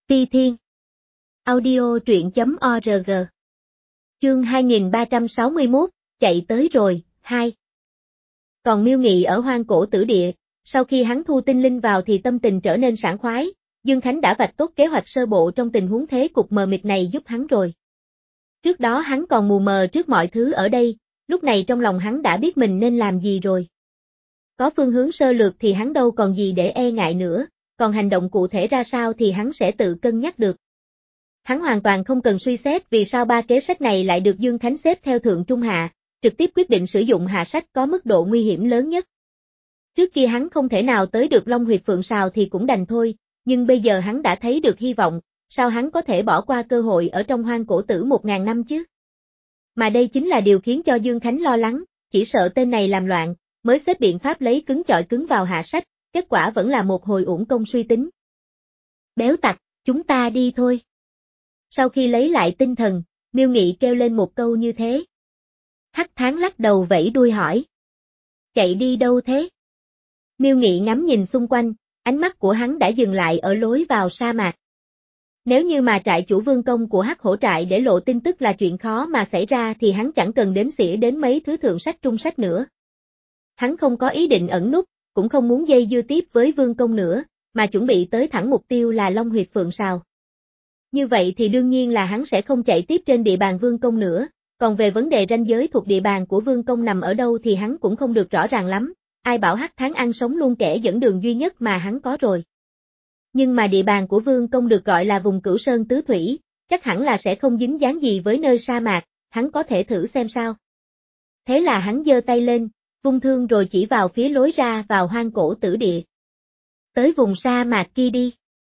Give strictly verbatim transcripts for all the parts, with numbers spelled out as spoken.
Ti Thiên. Audio truyện chấm org. Chương hai nghìn ba trăm sáu mươi mốt, chạy tới rồi, hai. Còn Miêu Nghị ở Hoang Cổ Tử Địa, sau khi hắn thu tinh linh vào thì tâm tình trở nên sảng khoái, Dương Khánh đã vạch tốt kế hoạch sơ bộ trong tình huống thế cục mờ mịt này giúp hắn rồi. Trước đó hắn còn mù mờ trước mọi thứ ở đây, lúc này trong lòng hắn đã biết mình nên làm gì rồi. Có phương hướng sơ lược thì hắn đâu còn gì để e ngại nữa, còn hành động cụ thể ra sao thì hắn sẽ tự cân nhắc được. Hắn hoàn toàn không cần suy xét vì sao ba kế sách này lại được Dương Khánh xếp theo thượng trung hạ, trực tiếp quyết định sử dụng hạ sách có mức độ nguy hiểm lớn nhất. Trước kia hắn không thể nào tới được Long Huyệt Phượng Sào thì cũng đành thôi, nhưng bây giờ hắn đã thấy được hy vọng, sao hắn có thể bỏ qua cơ hội ở trong Hoang Cổ Tử một ngàn năm chứ? Mà đây chính là điều khiến cho Dương Khánh lo lắng, chỉ sợ tên này làm loạn, mới xếp biện pháp lấy cứng chọi cứng vào hạ sách, kết quả vẫn là một hồi uổng công suy tính. Béo tặc, chúng ta đi thôi. Sau khi lấy lại tinh thần, Miêu Nghị kêu lên một câu như thế. Hắc Tháng lắc đầu vẫy đuôi hỏi. Chạy đi đâu thế? Miêu Nghị ngắm nhìn xung quanh, ánh mắt của hắn đã dừng lại ở lối vào sa mạc. Nếu như mà trại chủ Vương Công của Hắc Hổ trại để lộ tin tức là chuyện khó mà xảy ra thì hắn chẳng cần đếm xỉa đến mấy thứ thượng sách trung sách nữa. Hắn không có ý định ẩn núp, cũng không muốn dây dưa tiếp với Vương Công nữa, mà chuẩn bị tới thẳng mục tiêu là Long Huyệt Phượng Sào. Như vậy thì đương nhiên là hắn sẽ không chạy tiếp trên địa bàn Vương Công nữa, còn về vấn đề ranh giới thuộc địa bàn của Vương Công nằm ở đâu thì hắn cũng không được rõ ràng lắm, ai bảo Hắc Tháng ăn sống luôn kẻ dẫn đường duy nhất mà hắn có rồi. Nhưng mà địa bàn của Vương Công được gọi là vùng Cửu Sơn Tứ Thủy, chắc hẳn là sẽ không dính dáng gì với nơi sa mạc, hắn có thể thử xem sao. Thế là hắn giơ tay lên, vung thương rồi chỉ vào phía lối ra vào Hoang Cổ Tử Địa. Tới vùng sa mạc kia đi.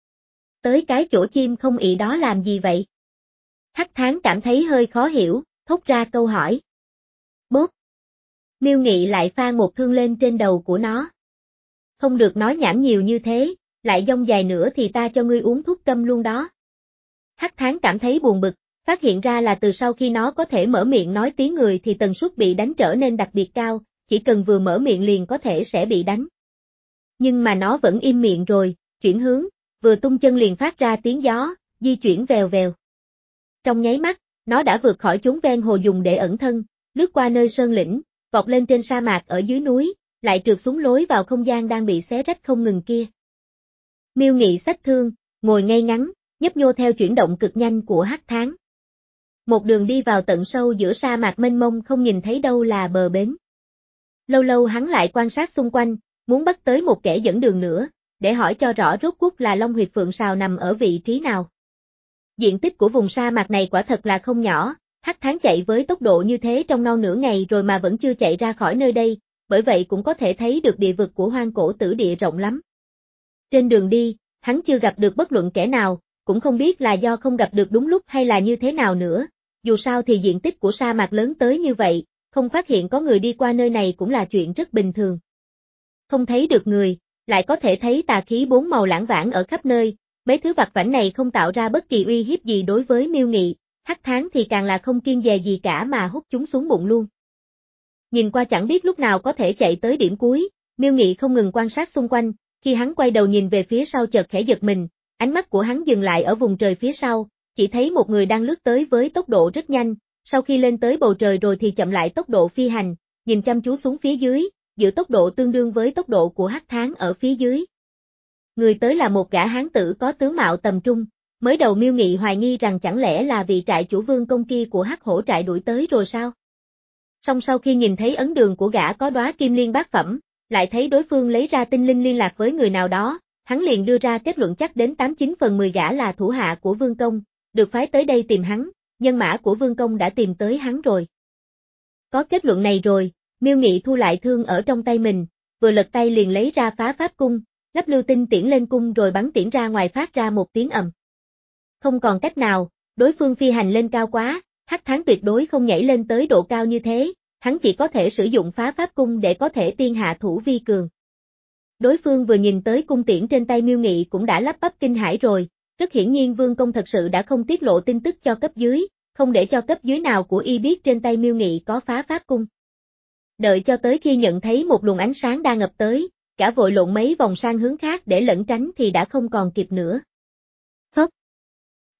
Tới cái chỗ chim không ị đó làm gì vậy? Hắc Tháng cảm thấy hơi khó hiểu, thốt ra câu hỏi. Bốp. Miêu Nghị lại pha một thương lên trên đầu của nó. Không được nói nhảm nhiều như thế, lại dông dài nữa thì ta cho ngươi uống thuốc câm luôn đó. Hắc Tháng cảm thấy buồn bực, phát hiện ra là từ sau khi nó có thể mở miệng nói tiếng người thì tần suất bị đánh trở nên đặc biệt cao, chỉ cần vừa mở miệng liền có thể sẽ bị đánh. Nhưng mà nó vẫn im miệng rồi, chuyển hướng, vừa tung chân liền phát ra tiếng gió, di chuyển vèo vèo. Trong nháy mắt, nó đã vượt khỏi chốn ven hồ dùng để ẩn thân, lướt qua nơi sơn lĩnh, vọt lên trên sa mạc ở dưới núi, lại trượt xuống lối vào không gian đang bị xé rách không ngừng kia. Miêu Nghị xách thương, ngồi ngay ngắn, nhấp nhô theo chuyển động cực nhanh của Hắc Tháng. Một đường đi vào tận sâu giữa sa mạc mênh mông không nhìn thấy đâu là bờ bến. Lâu lâu hắn lại quan sát xung quanh, muốn bắt tới một kẻ dẫn đường nữa, để hỏi cho rõ rốt cuộc là Long Huyệt Phượng Sào nằm ở vị trí nào. Diện tích của vùng sa mạc này quả thật là không nhỏ, Hắc Tháng chạy với tốc độ như thế trong non nửa ngày rồi mà vẫn chưa chạy ra khỏi nơi đây, bởi vậy cũng có thể thấy được địa vực của Hoang Cổ Tử Địa rộng lắm. Trên đường đi, hắn chưa gặp được bất luận kẻ nào, cũng không biết là do không gặp được đúng lúc hay là như thế nào nữa, dù sao thì diện tích của sa mạc lớn tới như vậy, không phát hiện có người đi qua nơi này cũng là chuyện rất bình thường. Không thấy được người, lại có thể thấy tà khí bốn màu lãng vãng ở khắp nơi, mấy thứ vặt vãnh này không tạo ra bất kỳ uy hiếp gì đối với Miêu Nghị, Hắc Tháng thì càng là không kiêng dè gì cả mà hút chúng xuống bụng luôn. Nhìn qua chẳng biết lúc nào có thể chạy tới điểm cuối, Miêu Nghị không ngừng quan sát xung quanh, khi hắn quay đầu nhìn về phía sau chợt khẽ giật mình, ánh mắt của hắn dừng lại ở vùng trời phía sau, chỉ thấy một người đang lướt tới với tốc độ rất nhanh, sau khi lên tới bầu trời rồi thì chậm lại tốc độ phi hành, nhìn chăm chú xuống phía dưới, giữ tốc độ tương đương với tốc độ của Hắc Tháng ở phía dưới. Người tới là một gã hán tử có tướng mạo tầm trung, mới đầu Miêu Nghị hoài nghi rằng chẳng lẽ là vị trại chủ Vương Công kia của Hắc Hổ trại đuổi tới rồi sao? Song sau khi nhìn thấy ấn đường của gã có đóa kim liên bát phẩm, lại thấy đối phương lấy ra tinh linh liên lạc với người nào đó, hắn liền đưa ra kết luận chắc đến tám chín phần mười gã là thủ hạ của Vương Công, được phái tới đây tìm hắn, nhân mã của Vương Công đã tìm tới hắn rồi. Có kết luận này rồi, Miêu Nghị thu lại thương ở trong tay mình, vừa lật tay liền lấy ra phá pháp cung, lắp lưu tinh tiễn lên cung rồi bắn tiễn ra ngoài phát ra một tiếng ầm. Không còn cách nào, đối phương phi hành lên cao quá, Hắc Tháng tuyệt đối không nhảy lên tới độ cao như thế, hắn chỉ có thể sử dụng phá pháp cung để có thể tiên hạ thủ vi cường. Đối phương vừa nhìn tới cung tiễn trên tay Miêu Nghị cũng đã lắp bắp kinh hãi rồi, rất hiển nhiên Vương Công thật sự đã không tiết lộ tin tức cho cấp dưới, không để cho cấp dưới nào của y biết trên tay Miêu Nghị có phá pháp cung. Đợi cho tới khi nhận thấy một luồng ánh sáng đang ập tới, cả vội lộn mấy vòng sang hướng khác để lẩn tránh thì đã không còn kịp nữa. Phốc,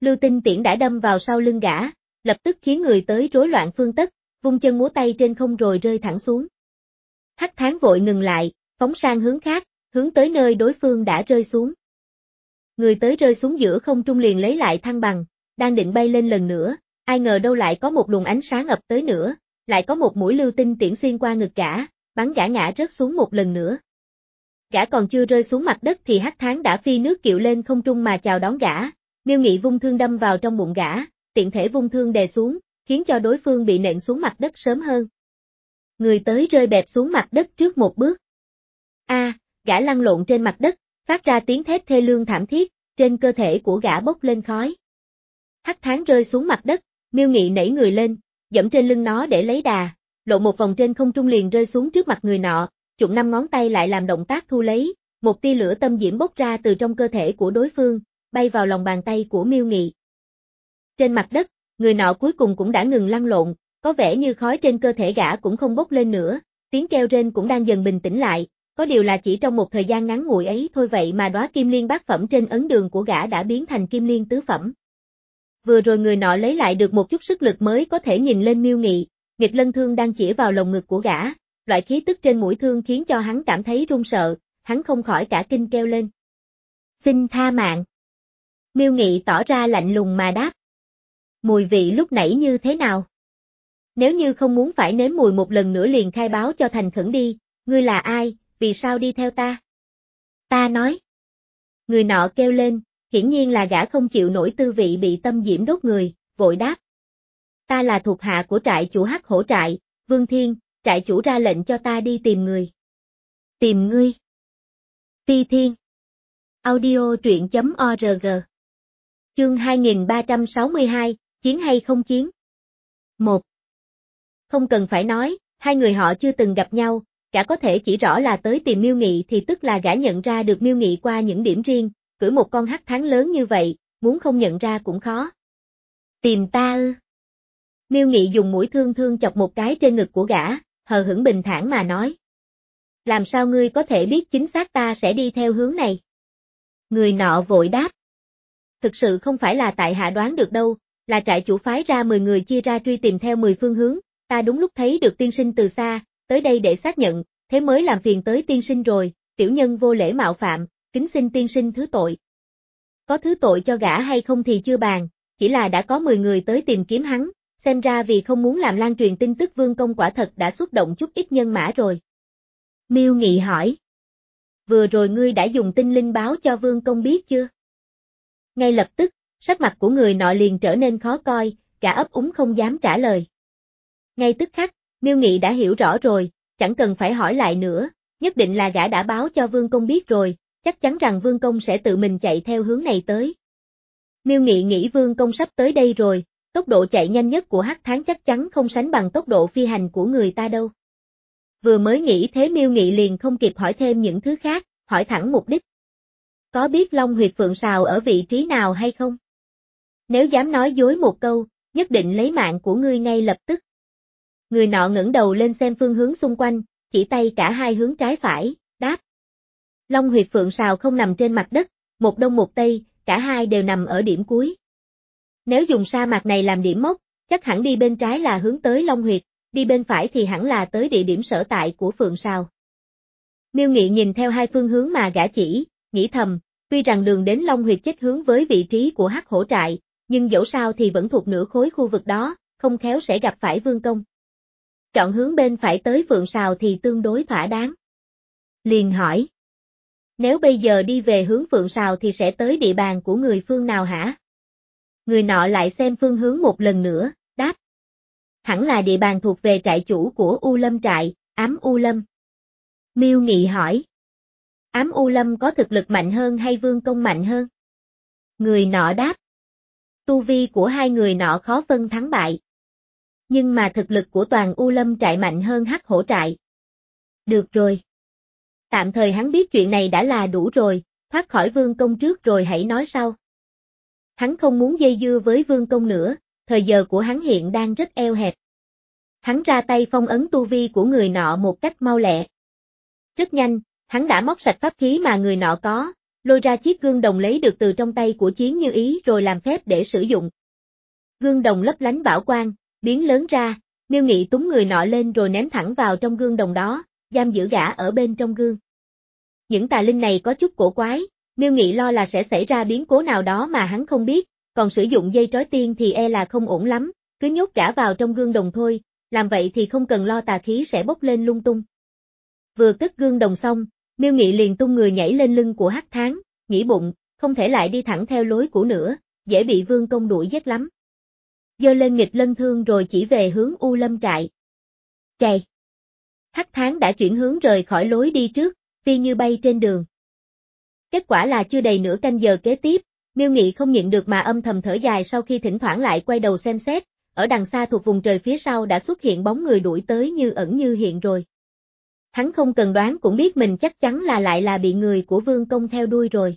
Lưu tinh tiễn đã đâm vào sau lưng gã, lập tức khiến người tới rối loạn phương tất, vung chân múa tay trên không rồi rơi thẳng xuống. Hắc Thán vội ngừng lại, phóng sang hướng khác, hướng tới nơi đối phương đã rơi xuống. Người tới rơi xuống giữa không trung liền lấy lại thăng bằng, đang định bay lên lần nữa, ai ngờ đâu lại có một luồng ánh sáng ập tới nữa, lại có một mũi lưu tinh tiễn xuyên qua ngực gã, bắn gã ngã rớt xuống một lần nữa. Gã còn chưa rơi xuống mặt đất thì Hắc Thán đã phi nước kiệu lên không trung mà chào đón gã, Miêu Nghị vung thương đâm vào trong bụng gã, tiện thể vung thương đè xuống, khiến cho đối phương bị nện xuống mặt đất sớm hơn. Người tới rơi bẹp xuống mặt đất trước một bước. A, à, gã lăn lộn trên mặt đất, phát ra tiếng thét thê lương thảm thiết, trên cơ thể của gã bốc lên khói. Hắc Thán rơi xuống mặt đất, Miêu Nghị nảy người lên, dẫm trên lưng nó để lấy đà, lộ một vòng trên không trung liền rơi xuống trước mặt người nọ, chụm năm ngón tay lại làm động tác thu lấy, một tia lửa tâm diễm bốc ra từ trong cơ thể của đối phương, bay vào lòng bàn tay của Miêu Nghị. Trên mặt đất, người nọ cuối cùng cũng đã ngừng lăn lộn, có vẻ như khói trên cơ thể gã cũng không bốc lên nữa, tiếng kêu rên cũng đang dần bình tĩnh lại, có điều là chỉ trong một thời gian ngắn ngủi ấy thôi vậy mà đóa kim liên bát phẩm trên ấn đường của gã đã biến thành kim liên tứ phẩm. Vừa rồi người nọ lấy lại được một chút sức lực mới có thể nhìn lên Miêu Nghị, nghịch lân thương đang chĩa vào lồng ngực của gã, loại khí tức trên mũi thương khiến cho hắn cảm thấy run sợ, hắn không khỏi cả kinh kêu lên. Xin tha mạng. Miêu Nghị tỏ ra lạnh lùng mà đáp. Mùi vị lúc nãy như thế nào? Nếu như không muốn phải nếm mùi một lần nữa liền khai báo cho thành khẩn đi, ngươi là ai, vì sao đi theo ta? Ta nói. Người nọ kêu lên, hiển nhiên là gã không chịu nổi tư vị bị tâm diễm đốt người, vội đáp. Ta là thuộc hạ của trại chủ Hắc Hổ trại, Vương Thiên, trại chủ ra lệnh cho ta đi tìm người. Tìm ngươi. Phi Thiên. Audio truyện chấm org. Chương hai nghìn ba trăm sáu mươi hai, chiến hay không chiến? một. Không cần phải nói, hai người họ chưa từng gặp nhau, gã có thể chỉ rõ là tới tìm Miêu Nghị thì tức là gã nhận ra được Miêu Nghị qua những điểm riêng, cưỡi một con hắc thán lớn như vậy, muốn không nhận ra cũng khó. Tìm ta ư? Miêu Nghị dùng mũi thương thương chọc một cái trên ngực của gã, hờ hững bình thản mà nói. Làm sao ngươi có thể biết chính xác ta sẽ đi theo hướng này? Người nọ vội đáp. Thực sự không phải là tại hạ đoán được đâu, là trại chủ phái ra mười người chia ra truy tìm theo mười phương hướng, ta đúng lúc thấy được tiên sinh từ xa, tới đây để xác nhận, thế mới làm phiền tới tiên sinh rồi, tiểu nhân vô lễ mạo phạm, kính xin tiên sinh thứ tội. Có thứ tội cho gã hay không thì chưa bàn, chỉ là đã có mười người tới tìm kiếm hắn, xem ra vì không muốn làm lan truyền tin tức Vương Công quả thật đã xuất động chút ít nhân mã rồi. Miêu Nghị hỏi. Vừa rồi ngươi đã dùng tinh linh báo cho Vương Công biết chưa? Ngay lập tức, sắc mặt của người nọ liền trở nên khó coi, gã ấp úng không dám trả lời. Ngay tức khắc, Miêu Nghị đã hiểu rõ rồi, chẳng cần phải hỏi lại nữa, nhất định là gã đã báo cho Vương Công biết rồi, chắc chắn rằng Vương Công sẽ tự mình chạy theo hướng này tới. Miêu Nghị nghĩ Vương Công sắp tới đây rồi, tốc độ chạy nhanh nhất của Hắc Thán chắc chắn không sánh bằng tốc độ phi hành của người ta đâu. Vừa mới nghĩ thế Miêu Nghị liền không kịp hỏi thêm những thứ khác, hỏi thẳng mục đích. Có biết Long huyệt Phượng Sào ở vị trí nào hay không? Nếu dám nói dối một câu, nhất định lấy mạng của ngươi ngay lập tức. Người nọ ngẩng đầu lên xem phương hướng xung quanh, chỉ tay cả hai hướng trái phải, đáp. Long huyệt Phượng Sào không nằm trên mặt đất, một đông một tây, cả hai đều nằm ở điểm cuối. Nếu dùng sa mạc này làm điểm mốc, chắc hẳn đi bên trái là hướng tới Long huyệt, đi bên phải thì hẳn là tới địa điểm sở tại của Phượng Sào. Miêu Nghị nhìn theo hai phương hướng mà gã chỉ, nghĩ thầm, tuy rằng đường đến Long huyệt chết hướng với vị trí của Hắc Hổ trại, nhưng dẫu sao thì vẫn thuộc nửa khối khu vực đó, không khéo sẽ gặp phải Vương Công. Chọn hướng bên phải tới Phượng Sào thì tương đối thỏa đáng. Liền hỏi. Nếu bây giờ đi về hướng Phượng Sào thì sẽ tới địa bàn của người phương nào hả? Người nọ lại xem phương hướng một lần nữa, đáp. Hẳn là địa bàn thuộc về trại chủ của U Lâm trại, Ám U Lâm. Miêu Nghị hỏi. Ám U Lâm có thực lực mạnh hơn hay Vương Công mạnh hơn? Người nọ đáp. Tu vi của hai người nọ khó phân thắng bại. Nhưng mà thực lực của toàn U Lâm trại mạnh hơn Hắc Hổ trại. Được rồi. Tạm thời hắn biết chuyện này đã là đủ rồi, thoát khỏi Vương Công trước rồi hãy nói sau. Hắn không muốn dây dưa với Vương Công nữa, thời giờ của hắn hiện đang rất eo hẹp. Hắn ra tay phong ấn tu vi của người nọ một cách mau lẹ. Rất nhanh, hắn đã móc sạch pháp khí mà người nọ có, lôi ra chiếc gương đồng lấy được từ trong tay của Chiến Như Ý rồi làm phép để sử dụng. Gương đồng lấp lánh bảo quang, biến lớn ra, Miêu Nghị túm người nọ lên rồi ném thẳng vào trong gương đồng đó, giam giữ gã ở bên trong gương. Những tà linh này có chút cổ quái, Miêu Nghị lo là sẽ xảy ra biến cố nào đó mà hắn không biết, còn sử dụng dây trói tiên thì e là không ổn lắm, cứ nhốt gã vào trong gương đồng thôi, làm vậy thì không cần lo tà khí sẽ bốc lên lung tung. Vừa cất gương đồng xong, Miêu Nghị liền tung người nhảy lên lưng của Hắc Thán, nghĩ bụng, không thể lại đi thẳng theo lối cũ nữa, dễ bị Vương Công đuổi giết lắm. Giơ lên nghịch lân thương rồi chỉ về hướng U Lâm trại. Chạy! Hắc Thán đã chuyển hướng rời khỏi lối đi trước, phi như bay trên đường. Kết quả là chưa đầy nửa canh giờ kế tiếp, Miêu Nghị không nhịn được mà âm thầm thở dài sau khi thỉnh thoảng lại quay đầu xem xét, ở đằng xa thuộc vùng trời phía sau đã xuất hiện bóng người đuổi tới như ẩn như hiện rồi. Hắn không cần đoán cũng biết mình chắc chắn là lại là bị người của Vương Công theo đuôi rồi.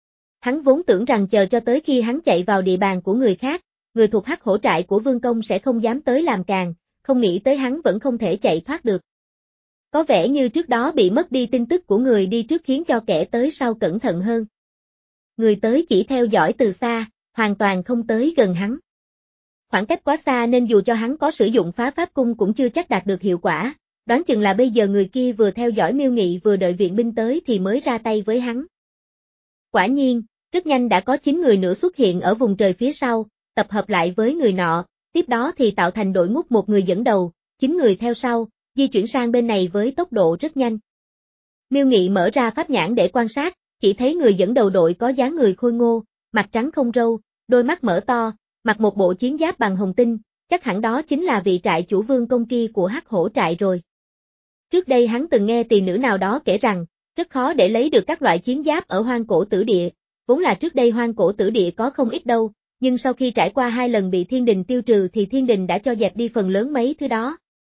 Hắn vốn tưởng rằng chờ cho tới khi hắn chạy vào địa bàn của người khác, người thuộc Hắc Hổ trại của Vương Công sẽ không dám tới làm càng, không nghĩ tới hắn vẫn không thể chạy thoát được. Có vẻ như trước đó bị mất đi tin tức của người đi trước khiến cho kẻ tới sau cẩn thận hơn. Người tới chỉ theo dõi từ xa, hoàn toàn không tới gần hắn. Khoảng cách quá xa nên dù cho hắn có sử dụng phá pháp cung cũng chưa chắc đạt được hiệu quả, đoán chừng là bây giờ người kia vừa theo dõi Miêu Nghị vừa đợi viện binh tới thì mới ra tay với hắn. Quả nhiên, rất nhanh đã có chín người nữa xuất hiện ở vùng trời phía sau, tập hợp lại với người nọ, tiếp đó thì tạo thành đội ngũ một người dẫn đầu, chín người theo sau, di chuyển sang bên này với tốc độ rất nhanh. Miêu Nghị mở ra pháp nhãn để quan sát, chỉ thấy người dẫn đầu đội có dáng người khôi ngô, mặt trắng không râu, đôi mắt mở to, mặc một bộ chiến giáp bằng hồng tinh, chắc hẳn đó chính là vị trại chủ Vương Công kia của Hắc Hổ trại rồi. Trước đây hắn từng nghe tỳ nữ nào đó kể rằng, rất khó để lấy được các loại chiến giáp ở Hoang Cổ Tử Địa, vốn là trước đây Hoang Cổ Tử Địa có không ít đâu, nhưng sau khi trải qua hai lần bị thiên đình tiêu trừ thì thiên đình đã cho dẹp đi phần lớn mấy thứ đó.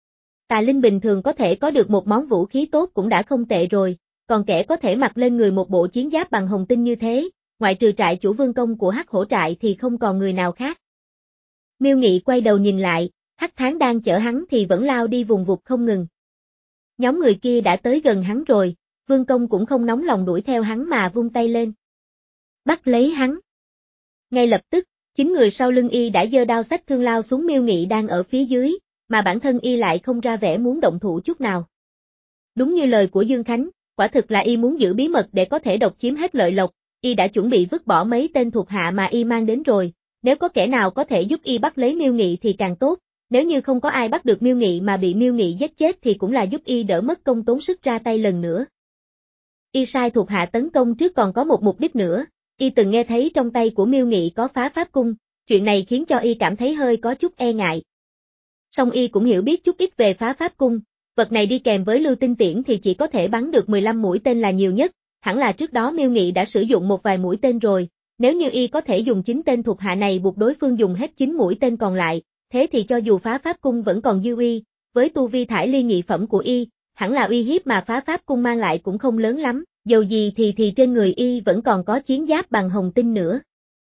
Tà linh bình thường có thể có được một món vũ khí tốt cũng đã không tệ rồi, còn kẻ có thể mặc lên người một bộ chiến giáp bằng hồng tinh như thế, ngoại trừ trại chủ Vương Công của Hắc Hổ trại thì không còn người nào khác. Miêu Nghị quay đầu nhìn lại, Hắc Thán đang chở hắn thì vẫn lao đi vùng vụt không ngừng. Nhóm người kia đã tới gần hắn rồi, Vương Công cũng không nóng lòng đuổi theo hắn mà vung tay lên. Bắt lấy hắn. Ngay lập tức, chín người sau lưng y đã giơ đao xách thương lao xuống Miêu Nghị đang ở phía dưới, mà bản thân y lại không ra vẻ muốn động thủ chút nào. Đúng như lời của Dương Khánh, quả thực là y muốn giữ bí mật để có thể độc chiếm hết lợi lộc, y đã chuẩn bị vứt bỏ mấy tên thuộc hạ mà y mang đến rồi, nếu có kẻ nào có thể giúp y bắt lấy Miêu Nghị thì càng tốt, nếu như không có ai bắt được Miêu Nghị mà bị Miêu Nghị giết chết thì cũng là giúp y đỡ mất công tốn sức ra tay lần nữa. Y sai thuộc hạ tấn công trước còn có một mục đích nữa, y từng nghe thấy trong tay của Miêu Nghị có phá pháp cung, chuyện này khiến cho y cảm thấy hơi có chút e ngại. Song y cũng hiểu biết chút ít về phá pháp cung, vật này đi kèm với lưu tinh tiễn thì chỉ có thể bắn được mười lăm mũi tên là nhiều nhất, hẳn là trước đó Miêu Nghị đã sử dụng một vài mũi tên rồi, nếu như y có thể dùng chín tên thuộc hạ này buộc đối phương dùng hết chín mũi tên còn lại, thế thì cho dù phá pháp cung vẫn còn dư uy, với tu vi thải ly nhị phẩm của y, hẳn là uy hiếp mà phá pháp cung mang lại cũng không lớn lắm, dầu gì thì thì trên người y vẫn còn có chiến giáp bằng hồng tinh nữa.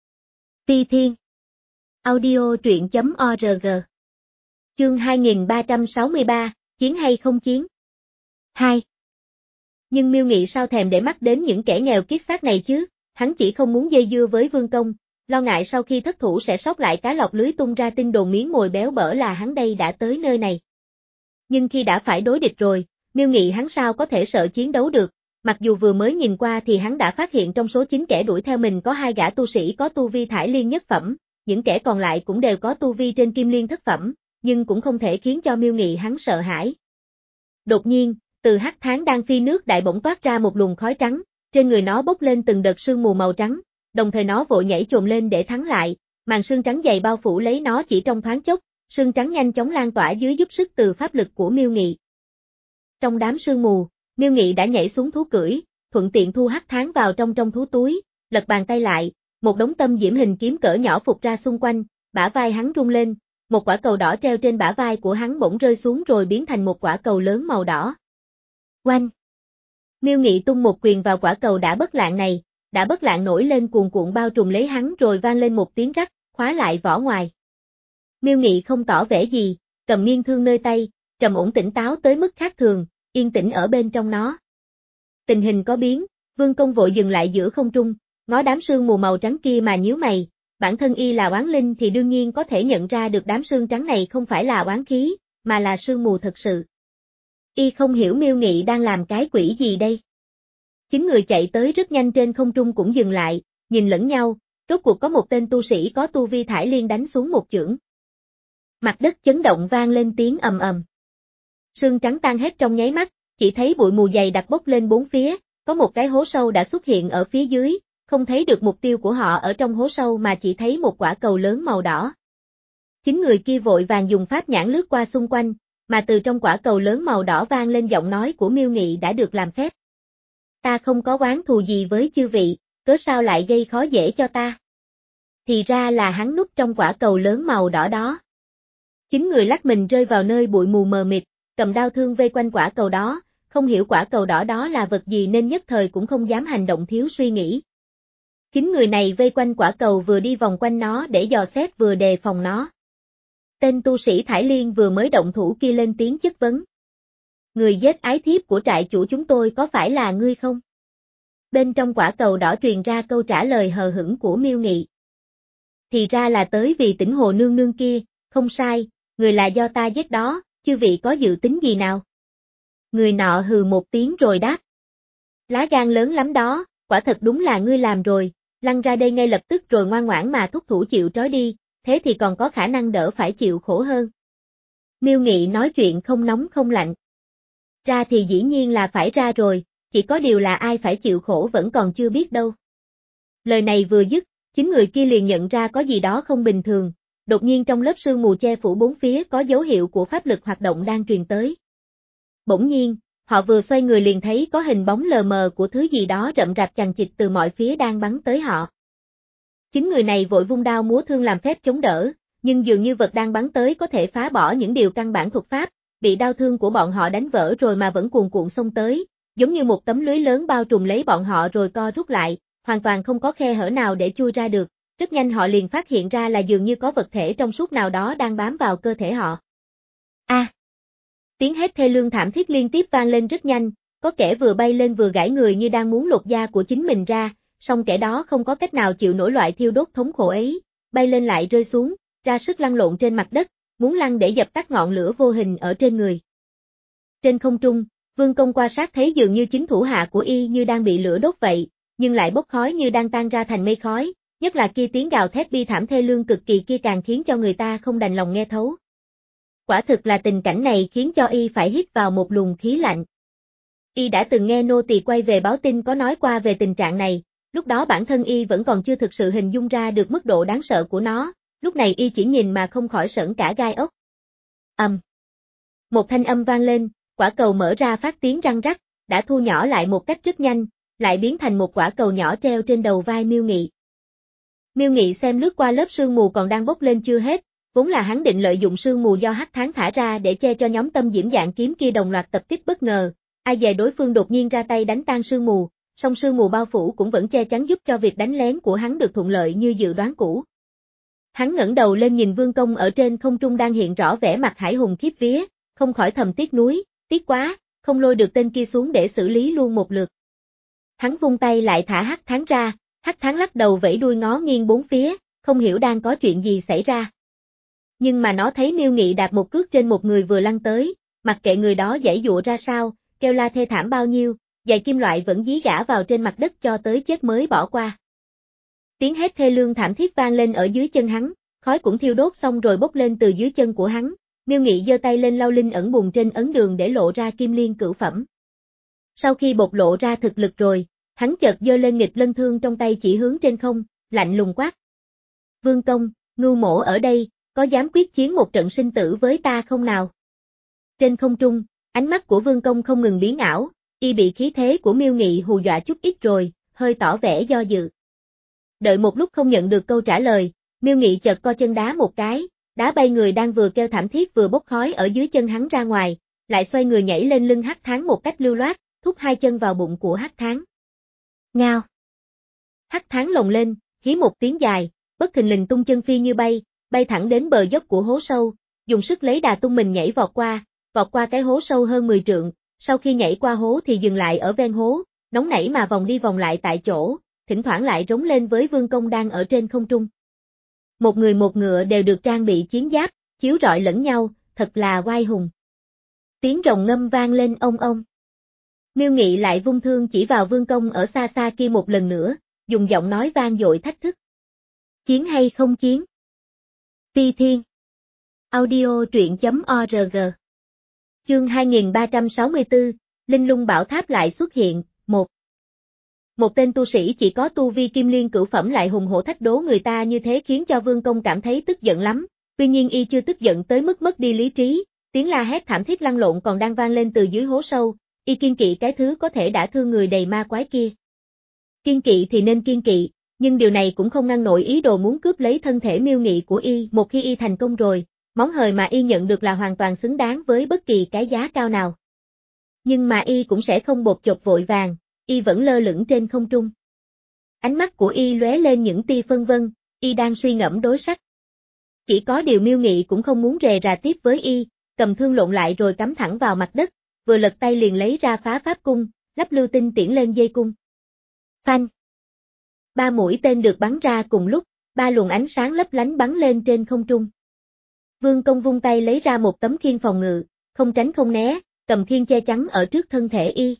Phi Thiên Audio truyện chấm org Chương hai nghìn ba trăm sáu mươi ba, chiến hay không chiến? hai. Nhưng Miêu Nghị sao thèm để mắt đến những kẻ nghèo kiết xác này chứ, hắn chỉ không muốn dây dưa với Vương Công, lo ngại sau khi thất thủ sẽ sót lại cá lọt lưới tung ra tin đồn miếng mồi béo bở là hắn đây đã tới nơi này. Nhưng khi đã phải đối địch rồi, Miêu Nghị hắn sao có thể sợ chiến đấu được, mặc dù vừa mới nhìn qua thì hắn đã phát hiện trong số chín kẻ đuổi theo mình có hai gã tu sĩ có tu vi thải liên nhất phẩm, những kẻ còn lại cũng đều có tu vi trên kim liên thất phẩm, nhưng cũng không thể khiến cho Miêu Nghị hắn sợ hãi. Đột nhiên, từ Hắc Thán đang phi nước đại bỗng toát ra một luồng khói trắng, trên người nó bốc lên từng đợt sương mù màu trắng, đồng thời nó vội nhảy chồm lên để thắng lại, màn sương trắng dày bao phủ lấy nó chỉ trong thoáng chốc, sương trắng nhanh chóng lan tỏa dưới giúp sức từ pháp lực của Miêu Nghị. Trong đám sương mù, Miêu Nghị đã nhảy xuống thú cưỡi, thuận tiện thu Hắc Thán vào trong trong thú túi, lật bàn tay lại, một đống tâm diễm hình kiếm cỡ nhỏ phục ra xung quanh, bả vai hắn rung lên, một quả cầu đỏ treo trên bả vai của hắn bỗng rơi xuống rồi biến thành một quả cầu lớn màu đỏ. Oanh! Miêu Nghị tung một quyền vào quả cầu đã bất lạng này, đã bất lạng nổi lên cuồn cuộn bao trùm lấy hắn rồi vang lên một tiếng rắc, khóa lại vỏ ngoài. Miêu Nghị không tỏ vẻ gì, cầm nghiêng thương nơi tay, trầm ổn tỉnh táo tới mức khác thường, yên tĩnh ở bên trong nó. Tình hình có biến, Vương Công vội dừng lại giữa không trung, ngó đám sương mù màu trắng kia mà nhíu mày, bản thân y là oán linh thì đương nhiên có thể nhận ra được đám sương trắng này không phải là oán khí, mà là sương mù thật sự. Y không hiểu Miêu Nghị đang làm cái quỷ gì đây. Chín người chạy tới rất nhanh trên không trung cũng dừng lại, nhìn lẫn nhau, rốt cuộc có một tên tu sĩ có tu vi thải liên đánh xuống một chưởng. Mặt đất chấn động vang lên tiếng ầm ầm. Sương trắng tan hết trong nháy mắt, chỉ thấy bụi mù dày đặc bốc lên bốn phía, có một cái hố sâu đã xuất hiện ở phía dưới, không thấy được mục tiêu của họ ở trong hố sâu mà chỉ thấy một quả cầu lớn màu đỏ. Chín người kia vội vàng dùng pháp nhãn lướt qua xung quanh, mà từ trong quả cầu lớn màu đỏ vang lên giọng nói của Miêu Nghị đã được làm phép. Ta không có oán thù gì với chư vị, cớ sao lại gây khó dễ cho ta? Thì ra là hắn núp trong quả cầu lớn màu đỏ đó. Chín người lắc mình rơi vào nơi bụi mù mờ mịt, cầm đao thương vây quanh quả cầu đó, không hiểu quả cầu đỏ đó là vật gì nên nhất thời cũng không dám hành động thiếu suy nghĩ. Chín người này vây quanh quả cầu vừa đi vòng quanh nó để dò xét vừa đề phòng nó. Tên tu sĩ Thải Liên vừa mới động thủ kia lên tiếng chất vấn. Người giết ái thiếp của trại chủ chúng tôi có phải là ngươi không? Bên trong quả cầu đỏ truyền ra câu trả lời hờ hững của Miêu Nghị. Thì ra là tới vì Tĩnh Hồ nương nương kia, không sai, người là do ta giết đó, chư vị có dự tính gì nào? Người nọ hừ một tiếng rồi đáp. Lá gan lớn lắm đó, quả thật đúng là ngươi làm rồi, lăn ra đây ngay lập tức rồi ngoan ngoãn mà thúc thủ chịu trói đi, thế thì còn có khả năng đỡ phải chịu khổ hơn. Miêu Nghị nói chuyện không nóng không lạnh. Ra thì dĩ nhiên là phải ra rồi, chỉ có điều là ai phải chịu khổ vẫn còn chưa biết đâu. Lời này vừa dứt, chín người kia liền nhận ra có gì đó không bình thường, đột nhiên trong lớp sương mù che phủ bốn phía có dấu hiệu của pháp lực hoạt động đang truyền tới. Bỗng nhiên, họ vừa xoay người liền thấy có hình bóng lờ mờ của thứ gì đó rậm rạp chằng chịt từ mọi phía đang bắn tới họ. Chín người này vội vung đao múa thương làm phép chống đỡ, nhưng dường như vật đang bắn tới có thể phá bỏ những điều căn bản thuật pháp, bị đao thương của bọn họ đánh vỡ rồi mà vẫn cuồn cuộn xông tới, giống như một tấm lưới lớn bao trùm lấy bọn họ rồi co rút lại, hoàn toàn không có khe hở nào để chui ra được. Rất nhanh họ liền phát hiện ra là dường như có vật thể trong suốt nào đó đang bám vào cơ thể họ. A! À, tiếng hét thê lương thảm thiết liên tiếp vang lên rất nhanh, có kẻ vừa bay lên vừa gãi người như đang muốn lột da của chính mình ra, song kẻ đó không có cách nào chịu nổi loại thiêu đốt thống khổ ấy, bay lên lại rơi xuống, ra sức lăn lộn trên mặt đất, muốn lăn để dập tắt ngọn lửa vô hình ở trên người. Trên không trung, Vương Công quan sát thấy dường như chính thủ hạ của y như đang bị lửa đốt vậy, nhưng lại bốc khói như đang tan ra thành mây khói, nhất là kia tiếng gào thét bi thảm thê lương cực kỳ kia càng khiến cho người ta không đành lòng nghe thấu. Quả thực là tình cảnh này khiến cho y phải hít vào một luồng khí lạnh. Y đã từng nghe nô tỳ quay về báo tin có nói qua về tình trạng này, lúc đó bản thân y vẫn còn chưa thực sự hình dung ra được mức độ đáng sợ của nó, lúc này y chỉ nhìn mà không khỏi sởn cả gai ốc. Ầm. Um. Một thanh âm vang lên, quả cầu mở ra phát tiếng răng rắc, đã thu nhỏ lại một cách rất nhanh, lại biến thành một quả cầu nhỏ treo trên đầu vai Miêu Nghị. Miêu Nghị xem lướt qua lớp sương mù còn đang bốc lên chưa hết, vốn là hắn định lợi dụng sương mù do hắc tháng thả ra để che cho nhóm tâm diễm dạng kiếm kia đồng loạt tập kích bất ngờ, ai dè đối phương đột nhiên ra tay đánh tan sương mù, song sương mù bao phủ cũng vẫn che chắn giúp cho việc đánh lén của hắn được thuận lợi như dự đoán cũ. Hắn ngẩng đầu lên nhìn Vương Công ở trên không trung đang hiện rõ vẻ mặt hải hùng khiếp vía, không khỏi thầm tiếc nuối, tiếc quá, không lôi được tên kia xuống để xử lý luôn một lượt. Hắn vung tay lại thả hắc tháng ra, hắc tháng lắc đầu vẫy đuôi ngó nghiêng bốn phía, không hiểu đang có chuyện gì xảy ra. Nhưng mà nó thấy Miêu Nghị đạp một cước trên một người vừa lăn tới, mặc kệ người đó giãy giụa ra sao, kêu la thê thảm bao nhiêu, giày kim loại vẫn dí gã vào trên mặt đất cho tới chết mới bỏ qua. Tiếng hét thê lương thảm thiết vang lên ở dưới chân hắn, khói cũng thiêu đốt xong rồi bốc lên từ dưới chân của hắn, Miêu Nghị giơ tay lên lau linh ẩn bùn trên ấn đường để lộ ra kim liên cửu phẩm. Sau khi bộc lộ ra thực lực rồi, hắn chợt giơ lên nghịch lân thương trong tay chỉ hướng trên không, lạnh lùng quát. Vương Công, Ngưu Mỗ ở đây, có dám quyết chiến một trận sinh tử với ta không nào? Trên không trung, ánh mắt của Vương Công không ngừng biến ảo, y bị khí thế của Miêu Nghị hù dọa chút ít rồi, hơi tỏ vẻ do dự. Đợi một lúc không nhận được câu trả lời, Miêu Nghị chợt co chân đá một cái, đá bay người đang vừa kêu thảm thiết vừa bốc khói ở dưới chân hắn ra ngoài, lại xoay người nhảy lên lưng hắc tháng một cách lưu loát, thúc hai chân vào bụng của hắc tháng. Ngao. Hắc tháng lồng lên, hí một tiếng dài, bất thình lình tung chân phi như bay, bay thẳng đến bờ dốc của hố sâu, dùng sức lấy đà tung mình nhảy vọt qua, vọt qua cái hố sâu hơn mười trượng, sau khi nhảy qua hố thì dừng lại ở ven hố, nóng nảy mà vòng đi vòng lại tại chỗ, thỉnh thoảng lại rống lên với Vương Công đang ở trên không trung. Một người một ngựa đều được trang bị chiến giáp, chiếu rọi lẫn nhau, thật là oai hùng. Tiếng rồng ngâm vang lên ông ông. Miêu Nghị lại vung thương chỉ vào Vương Công ở xa xa kia một lần nữa, dùng giọng nói vang dội thách thức. Chiến hay không chiến? Phi Thiên. Audio truyện chấm org. Chương hai nghìn ba trăm sáu mươi tư, Linh Lung Bảo Tháp lại xuất hiện, một. Một tên tu sĩ chỉ có tu vi kim liên cửu phẩm lại hùng hổ thách đố người ta như thế khiến cho Vương Công cảm thấy tức giận lắm, tuy nhiên y chưa tức giận tới mức mất đi lý trí, tiếng la hét thảm thiết lăn lộn còn đang vang lên từ dưới hố sâu, y kiên kỵ cái thứ có thể đã thương người đầy ma quái kia. Kiên kỵ thì nên kiên kỵ, nhưng điều này cũng không ngăn nổi ý đồ muốn cướp lấy thân thể Miêu Nghị của y, một khi y thành công rồi, món hời mà y nhận được là hoàn toàn xứng đáng với bất kỳ cái giá cao nào. Nhưng mà y cũng sẽ không bột chộp vội vàng, y vẫn lơ lửng trên không trung. Ánh mắt của y lóe lên những tia phân vân, y đang suy ngẫm đối sách. Chỉ có điều Miêu Nghị cũng không muốn rề rà tiếp với y, cầm thương lộn lại rồi cắm thẳng vào mặt đất, vừa lật tay liền lấy ra phá pháp cung, lắp lưu tinh tiễn lên dây cung. Phanh! Ba mũi tên được bắn ra cùng lúc, ba luồng ánh sáng lấp lánh bắn lên trên không trung. Vương Công vung tay lấy ra một tấm khiên phòng ngự, không tránh không né, cầm khiên che chắn ở trước thân thể y.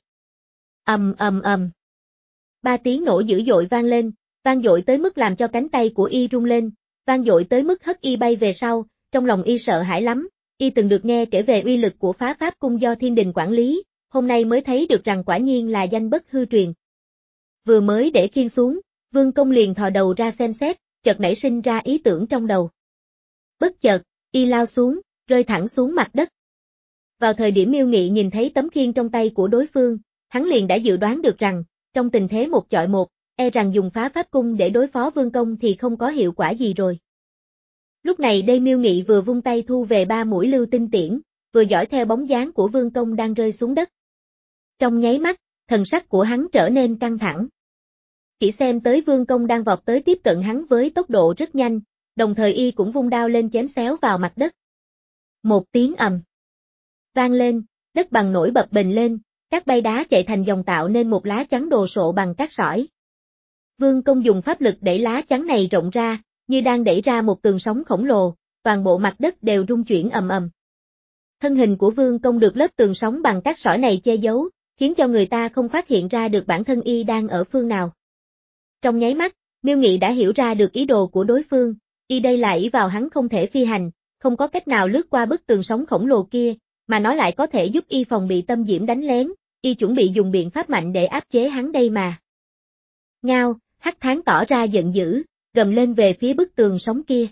Ầm ầm ầm. Ba tiếng nổ dữ dội vang lên, vang dội tới mức làm cho cánh tay của y rung lên, vang dội tới mức hất y bay về sau, trong lòng y sợ hãi lắm, y từng được nghe kể về uy lực của phá pháp cung do thiên đình quản lý, hôm nay mới thấy được rằng quả nhiên là danh bất hư truyền. Vừa mới để khiên xuống, Vương Công liền thò đầu ra xem xét, chợt nảy sinh ra ý tưởng trong đầu. Bất chợt, y lao xuống, rơi thẳng xuống mặt đất. Vào thời điểm Miêu Nghị nhìn thấy tấm khiên trong tay của đối phương, hắn liền đã dự đoán được rằng, trong tình thế một chọi một, e rằng dùng phá pháp cung để đối phó Vương Công thì không có hiệu quả gì rồi. Lúc này đây Miêu Nghị vừa vung tay thu về ba mũi lưu tinh tiễn, vừa dõi theo bóng dáng của Vương Công đang rơi xuống đất. Trong nháy mắt, thần sắc của hắn trở nên căng thẳng. Chỉ xem tới Vương Công đang vọt tới tiếp cận hắn với tốc độ rất nhanh, đồng thời y cũng vung đao lên chém xéo vào mặt đất. Một tiếng ầm vang lên, đất bằng nổi bập bềnh lên, các bay đá chạy thành dòng tạo nên một lá chắn đồ sộ bằng cát sỏi. Vương Công dùng pháp lực đẩy lá chắn này rộng ra, như đang đẩy ra một tường sóng khổng lồ, toàn bộ mặt đất đều rung chuyển ầm ầm. Thân hình của Vương Công được lớp tường sóng bằng cát sỏi này che giấu, khiến cho người ta không phát hiện ra được bản thân y đang ở phương nào. Trong nháy mắt, Miêu Nghị đã hiểu ra được ý đồ của đối phương, y đây là ỷ vào hắn không thể phi hành, không có cách nào lướt qua bức tường sóng khổng lồ kia, mà nó lại có thể giúp y phòng bị Tâm Diễm đánh lén, y chuẩn bị dùng biện pháp mạnh để áp chế hắn đây mà. Ngao, Hắc Thán tỏ ra giận dữ, gầm lên về phía bức tường sóng kia.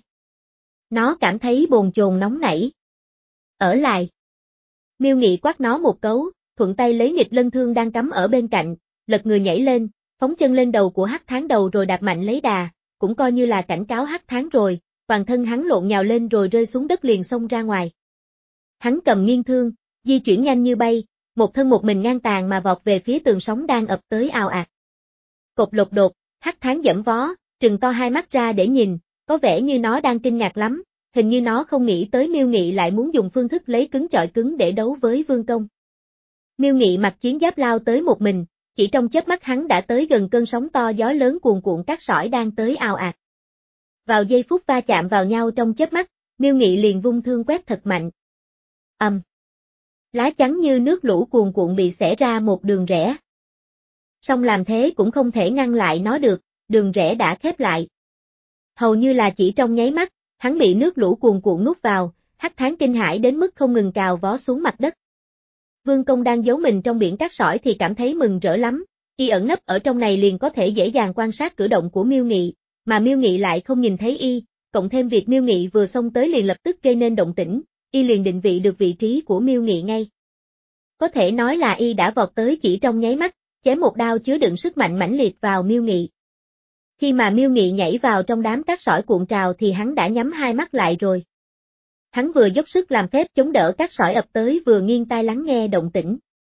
Nó cảm thấy bồn chồn nóng nảy. Ở lại. Miêu Nghị quát nó một cấu, thuận tay lấy nghịch lân thương đang cắm ở bên cạnh, lật người nhảy lên, phóng chân lên đầu của Hắc Thán đầu rồi đạp mạnh lấy đà, cũng coi như là cảnh cáo Hắc Thán rồi, toàn thân hắn lộn nhào lên rồi rơi xuống đất liền xông ra ngoài. Hắn cầm nghiêng thương, di chuyển nhanh như bay, một thân một mình ngang tàn mà vọt về phía tường sóng đang ập tới ào ạt. Cộp lột đột, Hắc Thán giẫm vó, trừng to hai mắt ra để nhìn, có vẻ như nó đang kinh ngạc lắm, hình như nó không nghĩ tới Miêu Nghị lại muốn dùng phương thức lấy cứng chọi cứng để đấu với Vương Công. Miêu Nghị mặc chiến giáp lao tới một mình, chỉ trong chớp mắt hắn đã tới gần cơn sóng to gió lớn cuồn cuộn cát sỏi đang tới ào ạt. Vào giây phút va chạm vào nhau trong chớp mắt, Miêu Nghị liền vung thương quét thật mạnh. Ầm. Um. Lá chắn như nước lũ cuồn cuộn bị xẻ ra một đường rẽ. Song làm thế cũng không thể ngăn lại nó được, đường rẽ đã khép lại. Hầu như là chỉ trong nháy mắt, hắn bị nước lũ cuồn cuộn nuốt vào, Hắc Thán kinh hãi đến mức không ngừng cào vó xuống mặt đất. Vương Công đang giấu mình trong biển cát sỏi thì cảm thấy mừng rỡ lắm, y ẩn nấp ở trong này liền có thể dễ dàng quan sát cử động của Miêu Nghị, mà Miêu Nghị lại không nhìn thấy y, cộng thêm việc Miêu Nghị vừa xông tới liền lập tức gây nên động tĩnh, y liền định vị được vị trí của Miêu Nghị ngay. Có thể nói là y đã vọt tới chỉ trong nháy mắt, chém một đao chứa đựng sức mạnh mãnh liệt vào Miêu Nghị. Khi mà Miêu Nghị nhảy vào trong đám cát sỏi cuộn trào thì hắn đã nhắm hai mắt lại rồi. Hắn vừa dốc sức làm phép chống đỡ cát sỏi ập tới vừa nghiêng tai lắng nghe động tĩnh.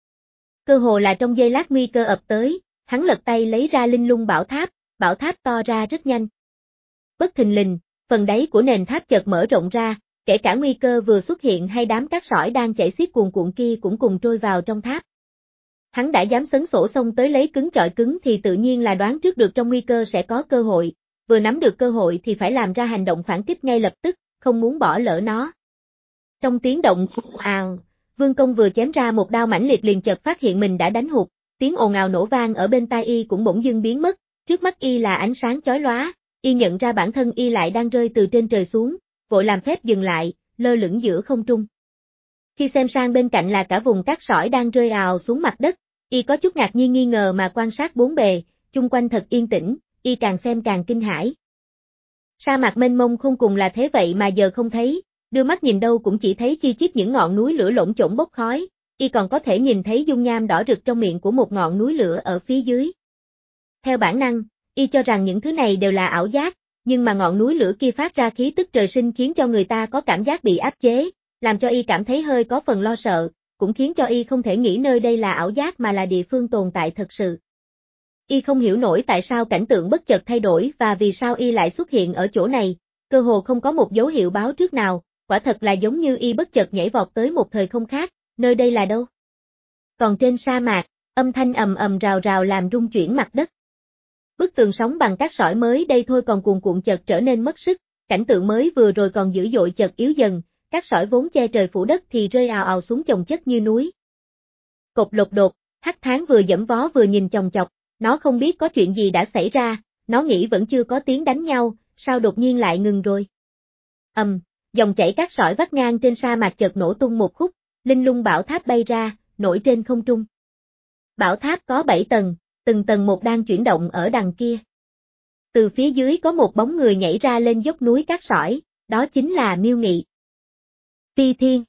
Cơ hồ là trong giây lát nguy cơ ập tới, hắn lật tay lấy ra Linh Lung Bảo Tháp, bảo tháp to ra rất nhanh. Bất thình lình, phần đáy của nền tháp chợt mở rộng ra, kể cả nguy cơ vừa xuất hiện hay đám cát sỏi đang chảy xiết cuồn cuộn kia cũng cùng trôi vào trong tháp. Hắn đã dám sấn sổ xông tới lấy cứng chọi cứng thì tự nhiên là đoán trước được trong nguy cơ sẽ có cơ hội, vừa nắm được cơ hội thì phải làm ra hành động phản kích ngay lập tức, không muốn bỏ lỡ nó. Trong tiếng động ào, Vương Công vừa chém ra một đao mãnh liệt liền chợt phát hiện mình đã đánh hụt, tiếng ồn ào nổ vang ở bên tai y cũng bỗng dưng biến mất, trước mắt y là ánh sáng chói lóa, y nhận ra bản thân y lại đang rơi từ trên trời xuống, vội làm phép dừng lại, lơ lửng giữa không trung. Khi xem sang bên cạnh là cả vùng cát sỏi đang rơi ào xuống mặt đất, y có chút ngạc nhiên nghi ngờ mà quan sát bốn bề, chung quanh thật yên tĩnh, y càng xem càng kinh hãi. Sa mạc mênh mông không cùng là thế vậy mà giờ không thấy, đưa mắt nhìn đâu cũng chỉ thấy chi chít những ngọn núi lửa lổn chổn bốc khói, y còn có thể nhìn thấy dung nham đỏ rực trong miệng của một ngọn núi lửa ở phía dưới. Theo bản năng, y cho rằng những thứ này đều là ảo giác, nhưng mà ngọn núi lửa kia phát ra khí tức trời sinh khiến cho người ta có cảm giác bị áp chế, làm cho y cảm thấy hơi có phần lo sợ, cũng khiến cho y không thể nghĩ nơi đây là ảo giác mà là địa phương tồn tại thật sự. Y không hiểu nổi tại sao cảnh tượng bất chợt thay đổi và vì sao y lại xuất hiện ở chỗ này, cơ hồ không có một dấu hiệu báo trước nào, quả thật là giống như y bất chợt nhảy vọt tới một thời không khác, nơi đây là đâu? Còn trên sa mạc, âm thanh ầm ầm rào rào làm rung chuyển mặt đất. Bức tường sóng bằng cát sỏi mới đây thôi còn cuồn cuộn chợt trở nên mất sức, cảnh tượng mới vừa rồi còn dữ dội chợt yếu dần, cát sỏi vốn che trời phủ đất thì rơi ào ào xuống chồng chất như núi. Cộp lột đột, Hắc Thán vừa giẫm vó vừa nhìn chòng chọc, nó không biết có chuyện gì đã xảy ra, nó nghĩ vẫn chưa có tiếng đánh nhau, sao đột nhiên lại ngừng rồi. Ầm, um, dòng chảy cát sỏi vắt ngang trên sa mạc chợt nổ tung một khúc, linh lung bảo tháp bay ra, nổi trên không trung. Bảo tháp có bảy tầng, từng tầng một đang chuyển động ở đằng kia. Từ phía dưới có một bóng người nhảy ra lên dốc núi cát sỏi, đó chính là Miêu Nghị. Ti Thiên.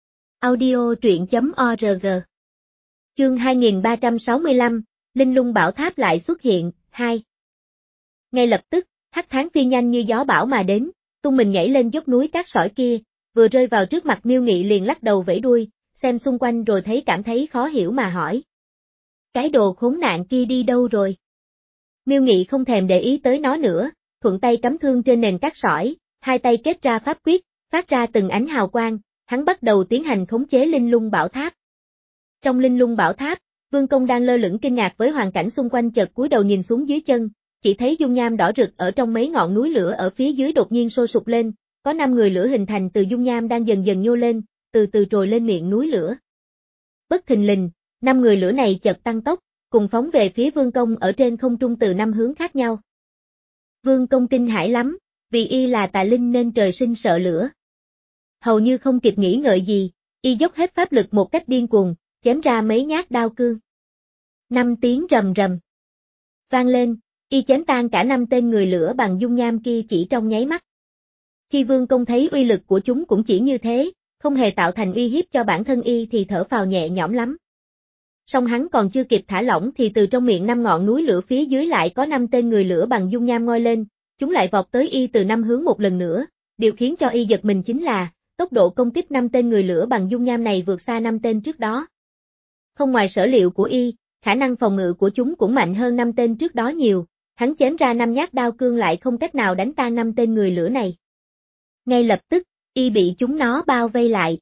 Audio truyện chấm org. Chương hai nghìn ba trăm sáu mươi lăm, Linh Lung Bảo Tháp lại xuất hiện, hai. Ngay lập tức, Hắc Thán phi nhanh như gió bão mà đến, tung mình nhảy lên dốc núi cát sỏi kia, vừa rơi vào trước mặt Miêu Nghị liền lắc đầu vẫy đuôi, xem xung quanh rồi thấy cảm thấy khó hiểu mà hỏi. Cái đồ khốn nạn kia đi đâu rồi? Miêu Nghị không thèm để ý tới nó nữa, thuận tay cắm thương trên nền cát sỏi, hai tay kết ra pháp quyết, phát ra từng ánh hào quang, hắn bắt đầu tiến hành khống chế Linh Lung Bảo Tháp. Trong Linh Lung Bảo Tháp, Vương Công đang lơ lửng kinh ngạc với hoàn cảnh xung quanh chợt cúi đầu nhìn xuống dưới chân, chỉ thấy dung nham đỏ rực ở trong mấy ngọn núi lửa ở phía dưới đột nhiên sôi sục lên, có năm người lửa hình thành từ dung nham đang dần dần nhô lên, từ từ trồi lên miệng núi lửa. Bất thình lình, năm người lửa này chợt tăng tốc, cùng phóng về phía Vương Công ở trên không trung từ năm hướng khác nhau. Vương Công kinh hãi lắm, vì y là tà linh nên trời sinh sợ lửa. Hầu như không kịp nghĩ ngợi gì, y dốc hết pháp lực một cách điên cuồng, chém ra mấy nhát đao cương. Năm tiếng rầm rầm vang lên, y chém tan cả năm tên người lửa bằng dung nham kia chỉ trong nháy mắt. Khi Vương Công thấy uy lực của chúng cũng chỉ như thế, không hề tạo thành uy hiếp cho bản thân y thì thở phào nhẹ nhõm lắm. Song hắn còn chưa kịp thả lỏng thì từ trong miệng năm ngọn núi lửa phía dưới lại có năm tên người lửa bằng dung nham ngoi lên, chúng lại vọt tới y từ năm hướng một lần nữa, điều khiến cho y giật mình chính là, tốc độ công kích năm tên người lửa bằng dung nham này vượt xa năm tên trước đó. Không ngoài sở liệu của y, khả năng phòng ngự của chúng cũng mạnh hơn năm tên trước đó nhiều, hắn chém ra năm nhát đao cương lại không cách nào đánh tan năm tên người lửa này. Ngay lập tức, y bị chúng nó bao vây lại.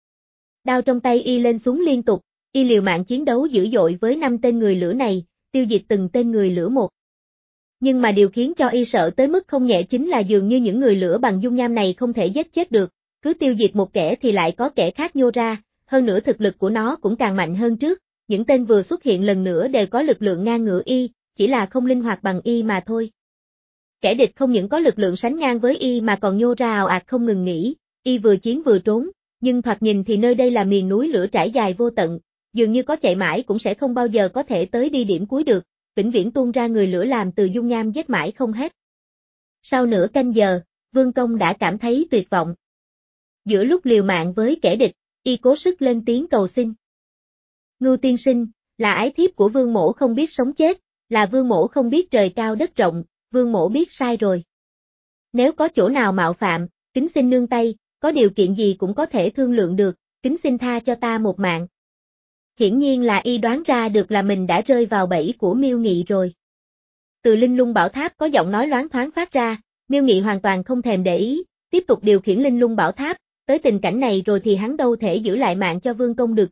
Đao trong tay y lên xuống liên tục, y liều mạng chiến đấu dữ dội với năm tên người lửa này, tiêu diệt từng tên người lửa một. Nhưng mà điều khiến cho y sợ tới mức không nhẹ chính là dường như những người lửa bằng dung nham này không thể giết chết được, cứ tiêu diệt một kẻ thì lại có kẻ khác nhô ra, hơn nữa thực lực của nó cũng càng mạnh hơn trước, những tên vừa xuất hiện lần nữa đều có lực lượng ngang ngửa y, chỉ là không linh hoạt bằng y mà thôi. Kẻ địch không những có lực lượng sánh ngang với y mà còn nhô ra ào ạt không ngừng nghỉ, y vừa chiến vừa trốn, nhưng thoạt nhìn thì nơi đây là miền núi lửa trải dài vô tận, dường như có chạy mãi cũng sẽ không bao giờ có thể tới đi điểm cuối được, vĩnh viễn tuôn ra người lửa làm từ dung nham giết mãi không hết. Sau nửa canh giờ, Vương Công đã cảm thấy tuyệt vọng. Giữa lúc liều mạng với kẻ địch, y cố sức lên tiếng cầu xin. Ngưu tiên sinh, là ái thiếp của Vương mỗ không biết sống chết, là Vương mỗ không biết trời cao đất rộng, Vương mỗ biết sai rồi. Nếu có chỗ nào mạo phạm, kính xin nương tay, có điều kiện gì cũng có thể thương lượng được, kính xin tha cho ta một mạng. Hiển nhiên là y đoán ra được là mình đã rơi vào bẫy của Miêu Nghị rồi. Từ Linh Lung Bảo Tháp có giọng nói loáng thoáng phát ra, Miêu Nghị hoàn toàn không thèm để ý, tiếp tục điều khiển Linh Lung Bảo Tháp, tới tình cảnh này rồi thì hắn đâu thể giữ lại mạng cho Vương Công được chứ,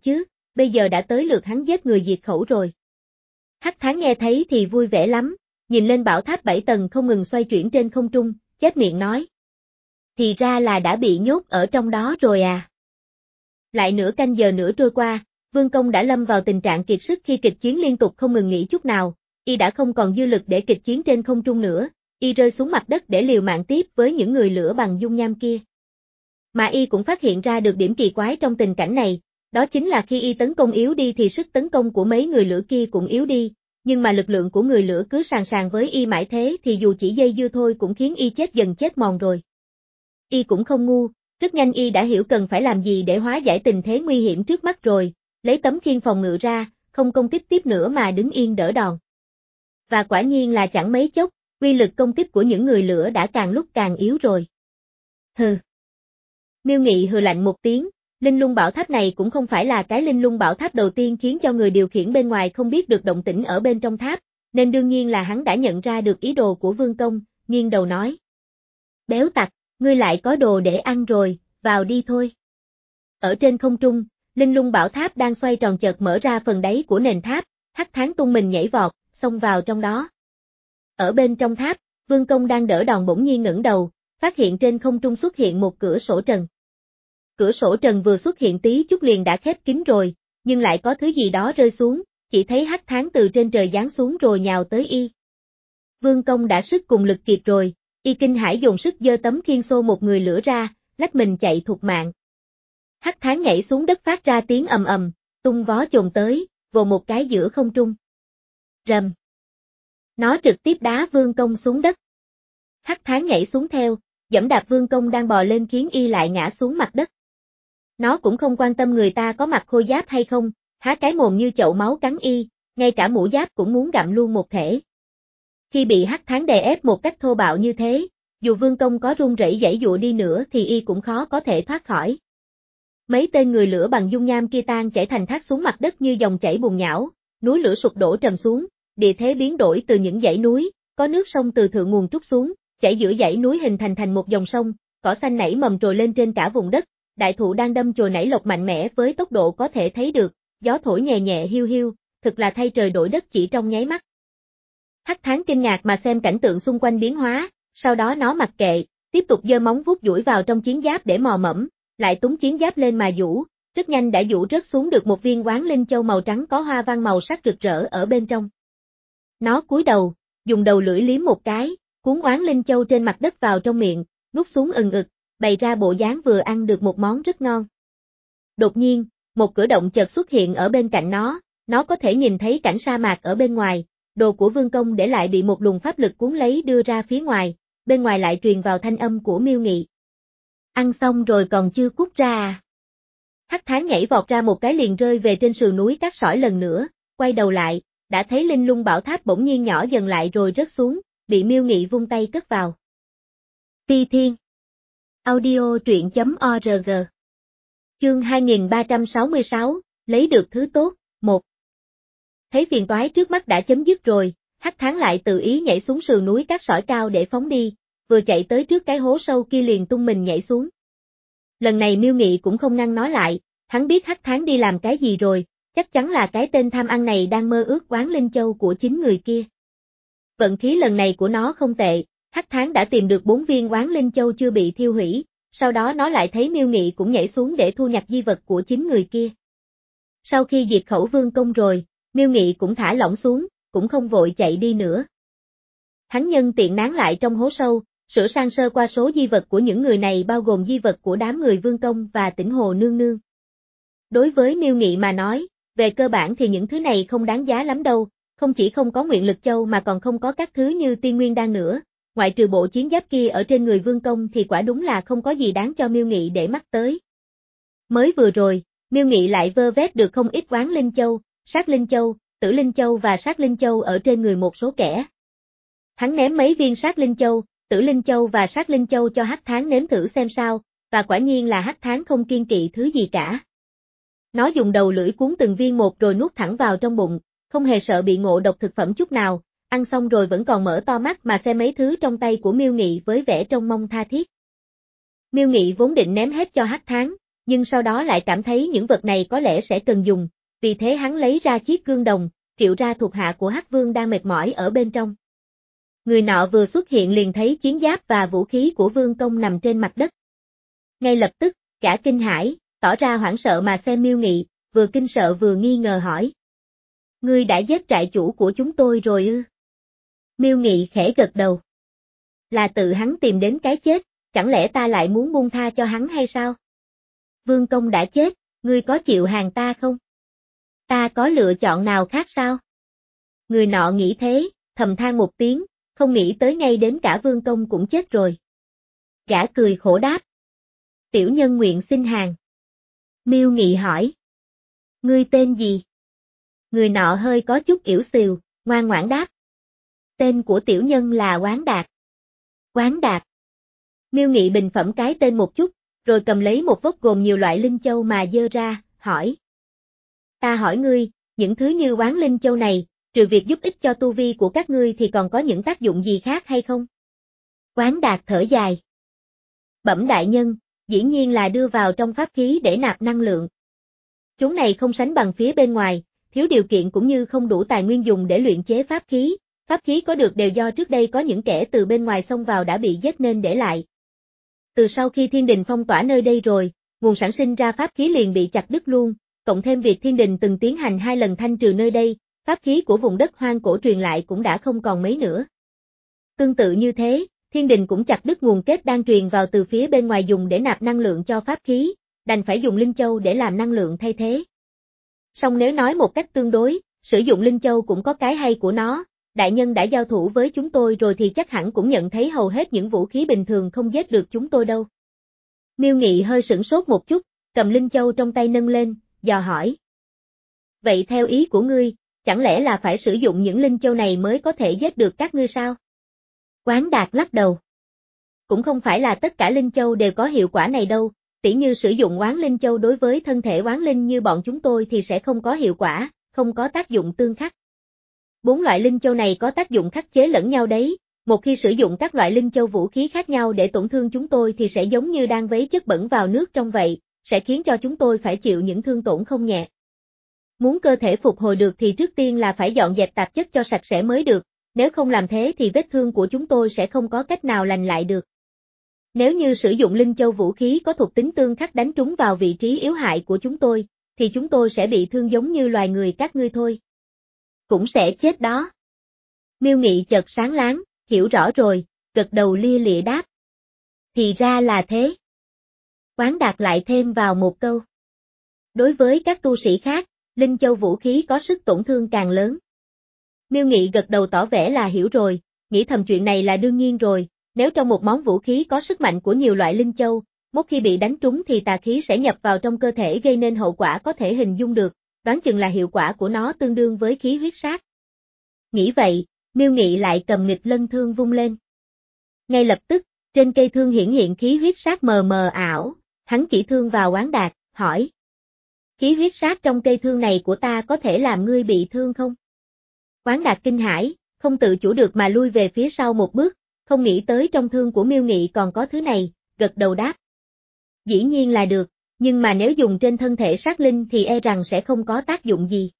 bây giờ đã tới lượt hắn giết người diệt khẩu rồi. Hắc Thán nghe thấy thì vui vẻ lắm, nhìn lên bảo tháp bảy tầng không ngừng xoay chuyển trên không trung, chép miệng nói. Thì ra là đã bị nhốt ở trong đó rồi à. Lại nửa canh giờ nữa trôi qua, Vương Công đã lâm vào tình trạng kiệt sức khi kịch chiến liên tục không ngừng nghỉ chút nào, y đã không còn dư lực để kịch chiến trên không trung nữa, y rơi xuống mặt đất để liều mạng tiếp với những người lửa bằng dung nham kia. Mà y cũng phát hiện ra được điểm kỳ quái trong tình cảnh này, đó chính là khi y tấn công yếu đi thì sức tấn công của mấy người lửa kia cũng yếu đi, nhưng mà lực lượng của người lửa cứ sàn sàn với y mãi thế thì dù chỉ dây dưa thôi cũng khiến y chết dần chết mòn rồi. Y cũng không ngu, rất nhanh y đã hiểu cần phải làm gì để hóa giải tình thế nguy hiểm trước mắt rồi, lấy tấm khiên phòng ngự ra, không công kích tiếp nữa mà đứng yên đỡ đòn. Và quả nhiên là chẳng mấy chốc, uy lực công kích của những người lửa đã càng lúc càng yếu rồi. Hừ. Miêu Nghị hừ lạnh một tiếng, linh lung bảo tháp này cũng không phải là cái linh lung bảo tháp đầu tiên khiến cho người điều khiển bên ngoài không biết được động tĩnh ở bên trong tháp, nên đương nhiên là hắn đã nhận ra được ý đồ của Vương Công, nghiêng đầu nói. Béo tặc, ngươi lại có đồ để ăn rồi, vào đi thôi. Ở trên không trung, linh lung bảo tháp đang xoay tròn chợt mở ra phần đáy của nền tháp, Hắc Thán tung mình nhảy vọt, xông vào trong đó. Ở bên trong tháp, Vương Công đang đỡ đòn bỗng nhiên ngẩng đầu, phát hiện trên không trung xuất hiện một cửa sổ trần. Cửa sổ trần vừa xuất hiện tí chút liền đã khép kín rồi, nhưng lại có thứ gì đó rơi xuống, chỉ thấy Hắc Thán từ trên trời giáng xuống rồi nhào tới y. Vương Công đã sức cùng lực kiệt rồi, y kinh hãi dồn sức giơ tấm khiên xô một người lửa ra, lách mình chạy thục mạng. Hắc Thán nhảy xuống đất phát ra tiếng ầm ầm, tung vó chồm tới, vồ một cái giữa không trung. Rầm. Nó trực tiếp đá Vương Công xuống đất. Hắc Thán nhảy xuống theo, giẫm đạp Vương Công đang bò lên khiến y lại ngã xuống mặt đất. Nó cũng không quan tâm người ta có mặc khôi giáp hay không, há cái mồm như chậu máu cắn y, ngay cả mũ giáp cũng muốn gặm luôn một thể. Khi bị Hắc Thán đè ép một cách thô bạo như thế, dù Vương Công có run rẩy giãy giụa đi nữa thì y cũng khó có thể thoát khỏi. Mấy tên người lửa bằng dung nham kia tan chảy thành thác xuống mặt đất như dòng chảy bùn nhão, núi lửa sụp đổ trầm xuống, địa thế biến đổi từ những dãy núi, có nước sông từ thượng nguồn trút xuống, chảy giữa dãy núi hình thành thành một dòng sông, cỏ xanh nảy mầm trồi lên trên cả vùng đất, đại thụ đang đâm chồi nảy lộc mạnh mẽ với tốc độ có thể thấy được, gió thổi nhẹ nhẹ hiu hiu, thực là thay trời đổi đất chỉ trong nháy mắt. Hắc Thán kinh ngạc mà xem cảnh tượng xung quanh biến hóa, sau đó nó mặc kệ, tiếp tục giơ móng vuốt duỗi vào trong chiến giáp để mò mẫm, lại túng chiến giáp lên mà giũ, rất nhanh đã giũ rớt xuống được một viên oán linh châu màu trắng có hoa văn màu sắc rực rỡ ở bên trong. Nó cúi đầu, dùng đầu lưỡi liếm một cái, cuốn oán linh châu trên mặt đất vào trong miệng, nuốt xuống ừng ực, bày ra bộ dáng vừa ăn được một món rất ngon. Đột nhiên, một cửa động chợt xuất hiện ở bên cạnh nó, nó có thể nhìn thấy cảnh sa mạc ở bên ngoài, đồ của Vương Công để lại bị một luồng pháp lực cuốn lấy đưa ra phía ngoài, bên ngoài lại truyền vào thanh âm của Miêu Nghị. Ăn xong rồi còn chưa cút ra à? Hắc Thán nhảy vọt ra một cái liền rơi về trên sườn núi cát sỏi lần nữa, quay đầu lại, đã thấy linh lung bảo tháp bỗng nhiên nhỏ dần lại rồi rớt xuống, bị Miêu Nghị vung tay cất vào. Ti Thiên Audio truyện chấm org Chương hai nghìn ba trăm sáu mươi sáu, lấy được thứ tốt, một. Thấy phiền toái trước mắt đã chấm dứt rồi, Hắc Thán lại tự ý nhảy xuống sườn núi cát sỏi cao để phóng đi, vừa chạy tới trước cái hố sâu kia liền tung mình nhảy xuống. Lần này Miêu Nghị cũng không ngăn nó lại, hắn biết Hắc Thán đi làm cái gì rồi, chắc chắn là cái tên tham ăn này đang mơ ước oán linh châu của chính người kia. Vận khí lần này của nó không tệ, Hắc Thán đã tìm được bốn viên oán linh châu chưa bị thiêu hủy, sau đó nó lại thấy Miêu Nghị cũng nhảy xuống để thu nhặt di vật của chính người kia. Sau khi diệt khẩu Vương Công rồi, Miêu Nghị cũng thả lỏng xuống, cũng không vội chạy đi nữa. Hắn nhân tiện nán lại trong hố sâu, sửa sang sơ qua số di vật của những người này bao gồm di vật của đám người Vương Công và Tĩnh Hồ Nương Nương. Đối với Miêu Nghị mà nói, về cơ bản thì những thứ này không đáng giá lắm đâu, không chỉ không có nguyện lực châu mà còn không có các thứ như tiên nguyên đan nữa, ngoại trừ bộ chiến giáp kia ở trên người Vương Công thì quả đúng là không có gì đáng cho Miêu Nghị để mắt tới. Mới vừa rồi, Miêu Nghị lại vơ vét được không ít oán linh châu, sát linh châu, tử linh châu và sát linh châu ở trên người một số kẻ. Hắn ném mấy viên sát linh châu, tử linh châu và sát linh châu cho Hắc Thán nếm thử xem sao, và quả nhiên là Hắc Thán không kiêng kỵ thứ gì cả. Nó dùng đầu lưỡi cuốn từng viên một rồi nuốt thẳng vào trong bụng, không hề sợ bị ngộ độc thực phẩm chút nào, ăn xong rồi vẫn còn mở to mắt mà xem mấy thứ trong tay của Miêu Nghị với vẻ trông mong tha thiết. Miêu Nghị vốn định ném hết cho Hắc Thán, nhưng sau đó lại cảm thấy những vật này có lẽ sẽ cần dùng, vì thế hắn lấy ra chiếc gương đồng, triệu ra thuộc hạ của Hắc Vương đang mệt mỏi ở bên trong. Người nọ vừa xuất hiện liền thấy chiến giáp và vũ khí của Vương Công nằm trên mặt đất. Ngay lập tức, gã kinh hãi, tỏ ra hoảng sợ mà xem Miêu Nghị, vừa kinh sợ vừa nghi ngờ hỏi. Ngươi đã giết trại chủ của chúng tôi rồi ư? Miêu Nghị khẽ gật đầu. Là tự hắn tìm đến cái chết, chẳng lẽ ta lại muốn buông tha cho hắn hay sao? Vương Công đã chết, ngươi có chịu hàng ta không? Ta có lựa chọn nào khác sao? Người nọ nghĩ thế, thầm than một tiếng, không nghĩ tới ngay đến cả Vương Công cũng chết rồi. Gã cười khổ đáp. Tiểu nhân nguyện xin hàng. Miêu Nghị hỏi. Ngươi tên gì? Người nọ hơi có chút yểu xìu, ngoan ngoãn đáp. Tên của tiểu nhân là Quán Đạt. Quán Đạt. Miêu Nghị bình phẩm cái tên một chút, rồi cầm lấy một vốc gồm nhiều loại linh châu mà dơ ra, hỏi. Ta hỏi ngươi, những thứ như Quán Linh Châu này, trừ việc giúp ích cho tu vi của các ngươi thì còn có những tác dụng gì khác hay không? Quán Đạt thở dài. Bẩm đại nhân, dĩ nhiên là đưa vào trong pháp khí để nạp năng lượng. Chúng này không sánh bằng phía bên ngoài, thiếu điều kiện cũng như không đủ tài nguyên dùng để luyện chế pháp khí, pháp khí có được đều do trước đây có những kẻ từ bên ngoài xông vào đã bị giết nên để lại. Từ sau khi thiên đình phong tỏa nơi đây rồi, nguồn sản sinh ra pháp khí liền bị chặt đứt luôn, cộng thêm việc thiên đình từng tiến hành hai lần thanh trừ nơi đây, pháp khí của vùng đất hoang cổ truyền lại cũng đã không còn mấy nữa. Tương tự như thế, thiên đình cũng chặt đứt nguồn kết đang truyền vào từ phía bên ngoài dùng để nạp năng lượng cho pháp khí, đành phải dùng linh châu để làm năng lượng thay thế. Song nếu nói một cách tương đối, sử dụng linh châu cũng có cái hay của nó, đại nhân đã giao thủ với chúng tôi rồi thì chắc hẳn cũng nhận thấy hầu hết những vũ khí bình thường không giết được chúng tôi đâu. Miêu Nghị hơi sửng sốt một chút, cầm linh châu trong tay nâng lên, dò hỏi. Vậy theo ý của ngươi, chẳng lẽ là phải sử dụng những linh châu này mới có thể giết được các ngươi sao? Quán Đạt lắc đầu. Cũng không phải là tất cả linh châu đều có hiệu quả này đâu, tỉ như sử dụng oán linh châu đối với thân thể oán linh như bọn chúng tôi thì sẽ không có hiệu quả, không có tác dụng tương khắc. Bốn loại linh châu này có tác dụng khắc chế lẫn nhau đấy, một khi sử dụng các loại linh châu vũ khí khác nhau để tổn thương chúng tôi thì sẽ giống như đang vấy chất bẩn vào nước trong vậy, sẽ khiến cho chúng tôi phải chịu những thương tổn không nhẹ. Muốn cơ thể phục hồi được thì trước tiên là phải dọn dẹp tạp chất cho sạch sẽ mới được, nếu không làm thế thì vết thương của chúng tôi sẽ không có cách nào lành lại được. Nếu như sử dụng linh châu vũ khí có thuộc tính tương khắc đánh trúng vào vị trí yếu hại của chúng tôi, thì chúng tôi sẽ bị thương giống như loài người các ngươi thôi. Cũng sẽ chết đó. Miêu Nghị chợt sáng láng, hiểu rõ rồi, gật đầu lia lịa đáp. Thì ra là thế. Quán Đạt lại thêm vào một câu. Đối với các tu sĩ khác, linh châu vũ khí có sức tổn thương càng lớn. Miêu Nghị gật đầu tỏ vẻ là hiểu rồi, nghĩ thầm chuyện này là đương nhiên rồi, nếu trong một món vũ khí có sức mạnh của nhiều loại linh châu, một khi bị đánh trúng thì tà khí sẽ nhập vào trong cơ thể gây nên hậu quả có thể hình dung được, đoán chừng là hiệu quả của nó tương đương với khí huyết sát. Nghĩ vậy, Miêu Nghị lại cầm nghịch lân thương vung lên. Ngay lập tức, trên cây thương hiển hiện khí huyết sát mờ mờ ảo, hắn chỉ thương vào Quán Đạt, hỏi. Khí huyết sát trong cây thương này của ta có thể làm ngươi bị thương không? Quán Đạt kinh hãi, không tự chủ được mà lui về phía sau một bước, không nghĩ tới trong thương của Miêu Nghị còn có thứ này, gật đầu đáp. Dĩ nhiên là được, nhưng mà nếu dùng trên thân thể sát linh thì e rằng sẽ không có tác dụng gì.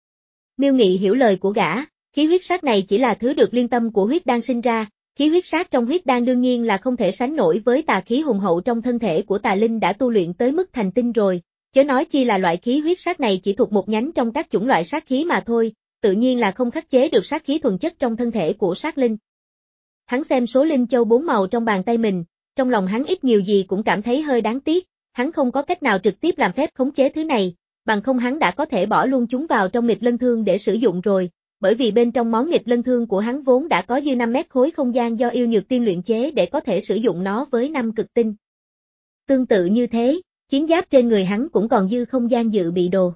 Miêu Nghị hiểu lời của gã, khí huyết sát này chỉ là thứ được liên tâm của huyết đan sinh ra, khí huyết sát trong huyết đan đương nhiên là không thể sánh nổi với tà khí hùng hậu trong thân thể của tà linh đã tu luyện tới mức thành tinh rồi, chớ nói chi là loại khí huyết sát này chỉ thuộc một nhánh trong các chủng loại sát khí mà thôi, tự nhiên là không khắc chế được sát khí thuần chất trong thân thể của sát linh. Hắn xem số linh châu bốn màu trong bàn tay mình, trong lòng hắn ít nhiều gì cũng cảm thấy hơi đáng tiếc, hắn không có cách nào trực tiếp làm phép khống chế thứ này, bằng không hắn đã có thể bỏ luôn chúng vào trong nghịch lân thương để sử dụng rồi, bởi vì bên trong món nghịch lân thương của hắn vốn đã có dư năm mét khối không gian do yêu nhược tiên luyện chế để có thể sử dụng nó với năm cực tinh. Tương tự như thế, chiến giáp trên người hắn cũng còn dư không gian dự bị đồ.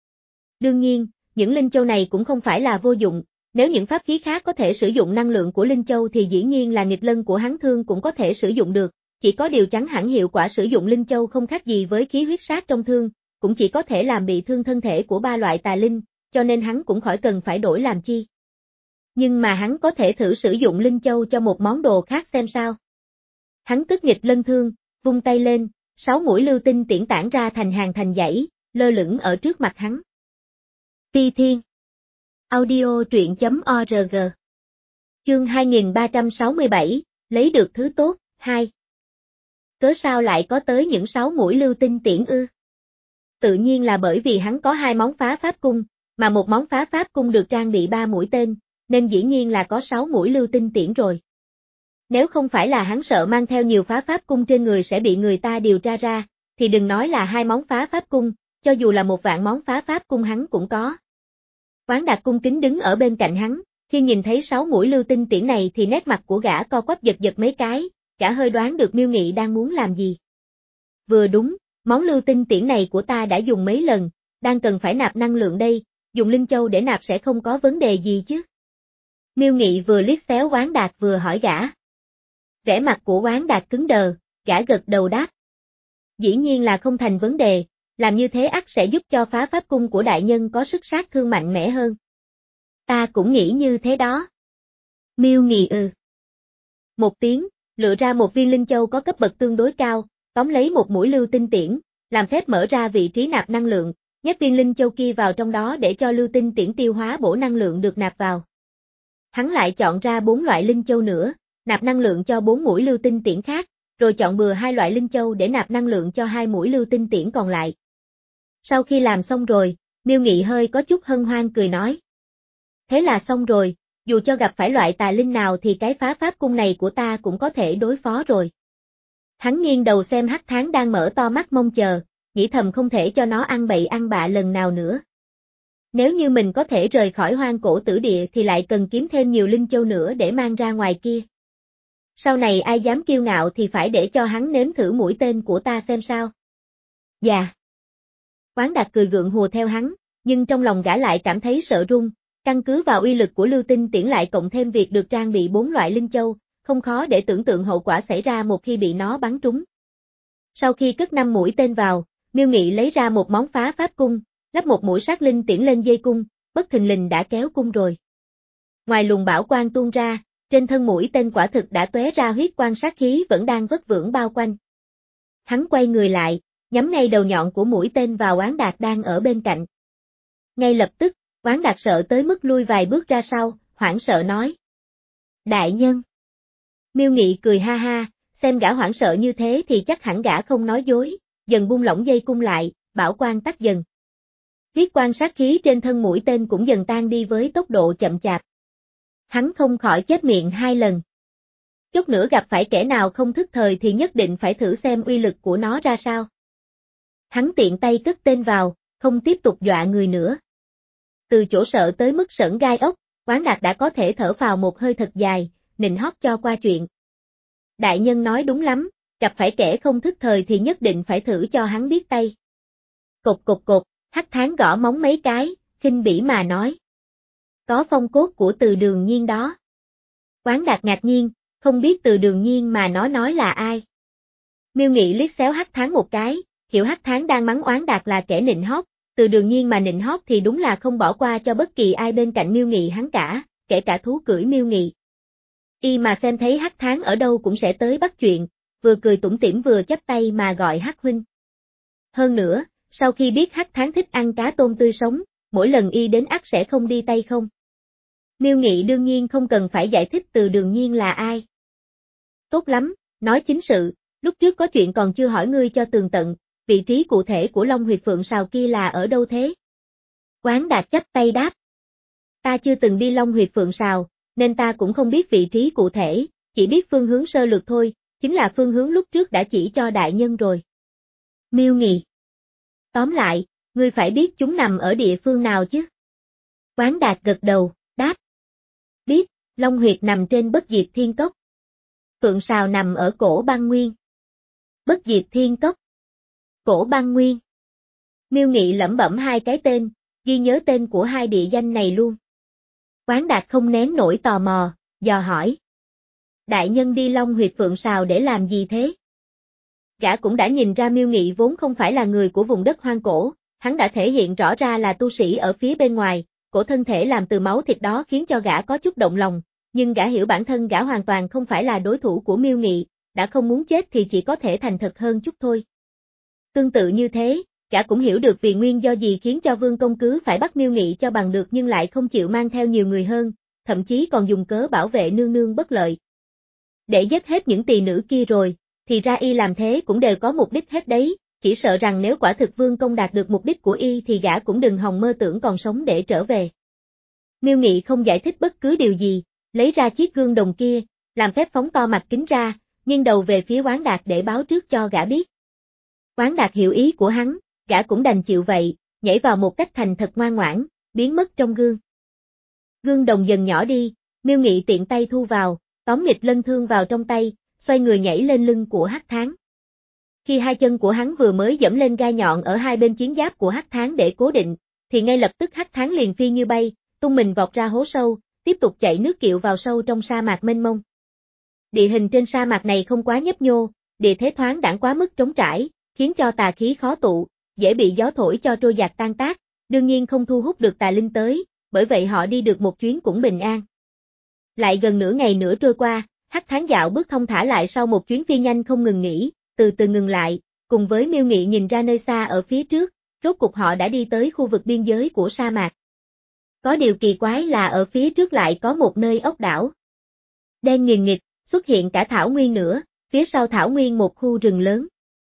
Đương nhiên, những linh châu này cũng không phải là vô dụng, nếu những pháp khí khác có thể sử dụng năng lượng của linh châu thì dĩ nhiên là nghịch lân của hắn thương cũng có thể sử dụng được, chỉ có điều chắn hẳn hiệu quả sử dụng linh châu không khác gì với khí huyết sát trong thương, cũng chỉ có thể làm bị thương thân thể của ba loại tà linh, cho nên hắn cũng khỏi cần phải đổi làm chi. Nhưng mà hắn có thể thử sử dụng linh châu cho một món đồ khác xem sao. Hắn tức nghịch lân thương, vung tay lên, sáu mũi lưu tinh tiễn tản ra thành hàng thành dãy, lơ lửng ở trước mặt hắn. Ti Thiên. Audio truyện chấm org. Chương hai nghìn ba trăm sáu mươi bảy, lấy được thứ tốt, hai. Cớ sao lại có tới những sáu mũi lưu tinh tiễn ư? Tự nhiên là bởi vì hắn có hai món phá pháp cung, mà một món phá pháp cung được trang bị ba mũi tên, nên dĩ nhiên là có sáu mũi lưu tinh tiễn rồi. Nếu không phải là hắn sợ mang theo nhiều phá pháp cung trên người sẽ bị người ta điều tra ra, thì đừng nói là hai món phá pháp cung, cho dù là một vạn món phá pháp cung hắn cũng có. Quán Đạt cung kính đứng ở bên cạnh hắn, khi nhìn thấy sáu mũi lưu tinh tiễn này thì nét mặt của gã co quắp giật giật mấy cái, gã hơi đoán được Miêu Nghị đang muốn làm gì. Vừa đúng, món lưu tinh tiễn này của ta đã dùng mấy lần, đang cần phải nạp năng lượng đây, dùng linh châu để nạp sẽ không có vấn đề gì chứ. Miêu Nghị vừa liếc xéo Quán Đạt vừa hỏi gã. Vẻ mặt của Quán Đạt cứng đờ, gã gật đầu đáp. Dĩ nhiên là không thành vấn đề, làm như thế ắt sẽ giúp cho phá pháp cung của đại nhân có sức sát thương mạnh mẽ hơn. Ta cũng nghĩ như thế đó. Miêu Nghị ừ. Một tiếng, lựa ra một viên linh châu có cấp bậc tương đối cao, tóm lấy một mũi lưu tinh tiễn, làm phép mở ra vị trí nạp năng lượng, nhét viên linh châu kia vào trong đó để cho lưu tinh tiễn tiêu hóa bổ năng lượng được nạp vào. Hắn lại chọn ra bốn loại linh châu nữa, nạp năng lượng cho bốn mũi lưu tinh tiễn khác, rồi chọn bừa hai loại linh châu để nạp năng lượng cho hai mũi lưu tinh tiễn còn lại. Sau khi làm xong rồi, Miêu Nghị hơi có chút hân hoan cười nói. Thế là xong rồi, dù cho gặp phải loại tà linh nào thì cái phá pháp cung này của ta cũng có thể đối phó rồi. Hắn nghiêng đầu xem Hắc Tháng đang mở to mắt mong chờ, nghĩ thầm không thể cho nó ăn bậy ăn bạ lần nào nữa. Nếu như mình có thể rời khỏi hoang cổ tử địa thì lại cần kiếm thêm nhiều linh châu nữa để mang ra ngoài kia. Sau này ai dám kiêu ngạo thì phải để cho hắn nếm thử mũi tên của ta xem sao. Dạ. Quán Đạt cười gượng hùa theo hắn, nhưng trong lòng gã lại cảm thấy sợ run, căn cứ vào uy lực của lưu tinh tiễn lại cộng thêm việc được trang bị bốn loại linh châu, không khó để tưởng tượng hậu quả xảy ra một khi bị nó bắn trúng. Sau khi cất năm mũi tên vào, Miêu Nghị lấy ra một món phá pháp cung, lắp một mũi sát linh tiễn lên dây cung, bất thình lình đã kéo cung rồi. Ngoài luồng bảo quang tuôn ra, trên thân mũi tên quả thực đã tóe ra huyết quang sát khí vẫn đang vất vưởng bao quanh. Hắn quay người lại, nhắm ngay đầu nhọn của mũi tên vào Quán Đạt đang ở bên cạnh. Ngay lập tức, Quán Đạt sợ tới mức lui vài bước ra sau, hoảng sợ nói. Đại nhân. Miêu Nghị cười ha ha, xem gã hoảng sợ như thế thì chắc hẳn gã không nói dối, dần buông lỏng dây cung lại, bảo quang tắt dần. Huyết quang sát khí trên thân mũi tên cũng dần tan đi với tốc độ chậm chạp. Hắn không khỏi chép miệng hai lần. Chút nữa gặp phải kẻ nào không thức thời thì nhất định phải thử xem uy lực của nó ra sao. Hắn tiện tay cất tên vào, không tiếp tục dọa người nữa. Từ chỗ sợ tới mức sởn gai ốc, Quán Đạt đã có thể thở phào một hơi thật dài, nịnh hót cho qua chuyện. Đại nhân nói đúng lắm, gặp phải kẻ không thức thời thì nhất định phải thử cho hắn biết tay. Cột cột cột, Hắc Tháng gõ móng mấy cái, khinh bỉ mà nói. Có phong cốt của Từ Đường Nhiên đó. Quán Đạt ngạc nhiên, không biết Từ Đường Nhiên mà nó nói là ai. Miêu Nghị liếc xéo Hắc Tháng một cái, hiểu Hắc Tháng đang mắng Oán Đạt là kẻ nịnh hót, Từ Đường Nhiên mà nịnh hót thì đúng là không bỏ qua cho bất kỳ ai bên cạnh Miêu Nghị hắn cả, kể cả thú cưỡi Miêu Nghị. Y mà xem thấy Hắc Tháng ở đâu cũng sẽ tới bắt chuyện, vừa cười tủm tỉm vừa chắp tay mà gọi Hắc huynh. Hơn nữa, sau khi biết Hắc Tháng thích ăn cá tôm tươi sống, mỗi lần y đến ắt sẽ không đi tay không. Miêu Nghị đương nhiên không cần phải giải thích Từ Đường Nhiên là ai. Tốt lắm, nói chính sự, lúc trước có chuyện còn chưa hỏi ngươi cho tường tận, vị trí cụ thể của Long Huyệt Phượng Sào kia là ở đâu thế? Quán Đạt chắp tay đáp. Ta chưa từng đi Long Huyệt Phượng Sào, nên ta cũng không biết vị trí cụ thể, chỉ biết phương hướng sơ lược thôi, chính là phương hướng lúc trước đã chỉ cho đại nhân rồi. Miêu Nghị. Tóm lại, ngươi phải biết chúng nằm ở địa phương nào chứ? Quán Đạt gật đầu, đáp. Biết, Long Huyệt nằm trên Bất Diệt Thiên Cốc. Phượng Sào nằm ở Cổ Băng Nguyên. Bất Diệt Thiên Cốc. Cổ Băng Nguyên. Miêu Nghị lẩm bẩm hai cái tên, ghi nhớ tên của hai địa danh này luôn. Quán Đạt không nén nổi tò mò, dò hỏi. Đại nhân đi Long Huyệt Phượng Sào để làm gì thế? Gã cũng đã nhìn ra Miêu Nghị vốn không phải là người của vùng đất hoang cổ, hắn đã thể hiện rõ ra là tu sĩ ở phía bên ngoài, cổ thân thể làm từ máu thịt đó khiến cho gã có chút động lòng, nhưng gã hiểu bản thân gã hoàn toàn không phải là đối thủ của Miêu Nghị, đã không muốn chết thì chỉ có thể thành thật hơn chút thôi. Tương tự như thế, gã cũng hiểu được vì nguyên do gì khiến cho Vương công cứ phải bắt Miêu Nghị cho bằng được nhưng lại không chịu mang theo nhiều người hơn, thậm chí còn dùng cớ bảo vệ nương nương bất lợi. Để giết hết những tỳ nữ kia rồi, thì ra y làm thế cũng đều có mục đích hết đấy, chỉ sợ rằng nếu quả thực Vương công đạt được mục đích của y thì gã cũng đừng hòng mơ tưởng còn sống để trở về. Miêu Nghị không giải thích bất cứ điều gì, lấy ra chiếc gương đồng kia, làm phép phóng to mặt kính ra, nghiêng đầu về phía Oán Đạt để báo trước cho gã biết. Oán Đạt hiểu ý của hắn, gã cũng đành chịu vậy, nhảy vào một cách thành thật ngoan ngoãn, biến mất trong gương. Gương đồng dần nhỏ đi, Miêu Nghị tiện tay thu vào, tóm nghịch lân thương vào trong tay, xoay người nhảy lên lưng của Hắc Thán. Khi hai chân của hắn vừa mới dẫm lên gai nhọn ở hai bên chiến giáp của Hắc Thán để cố định, thì ngay lập tức Hắc Thán liền phi như bay, tung mình vọt ra hố sâu, tiếp tục chạy nước kiệu vào sâu trong sa mạc mênh mông. Địa hình trên sa mạc này không quá nhấp nhô, địa thế thoáng đãng quá mức trống trải, khiến cho tà khí khó tụ, dễ bị gió thổi cho trôi giạt tan tác, đương nhiên không thu hút được tà linh tới, bởi vậy họ đi được một chuyến cũng bình an. Lại gần nửa ngày nữa trôi qua, Hắc Thán dạo bước thông thả lại sau một chuyến phi nhanh không ngừng nghỉ, từ từ ngừng lại, cùng với Miêu Nghị nhìn ra nơi xa ở phía trước, rốt cục họ đã đi tới khu vực biên giới của sa mạc. Có điều kỳ quái là ở phía trước lại có một nơi ốc đảo. Đen nghìn nghịt, xuất hiện cả thảo nguyên nữa, phía sau thảo nguyên một khu rừng lớn.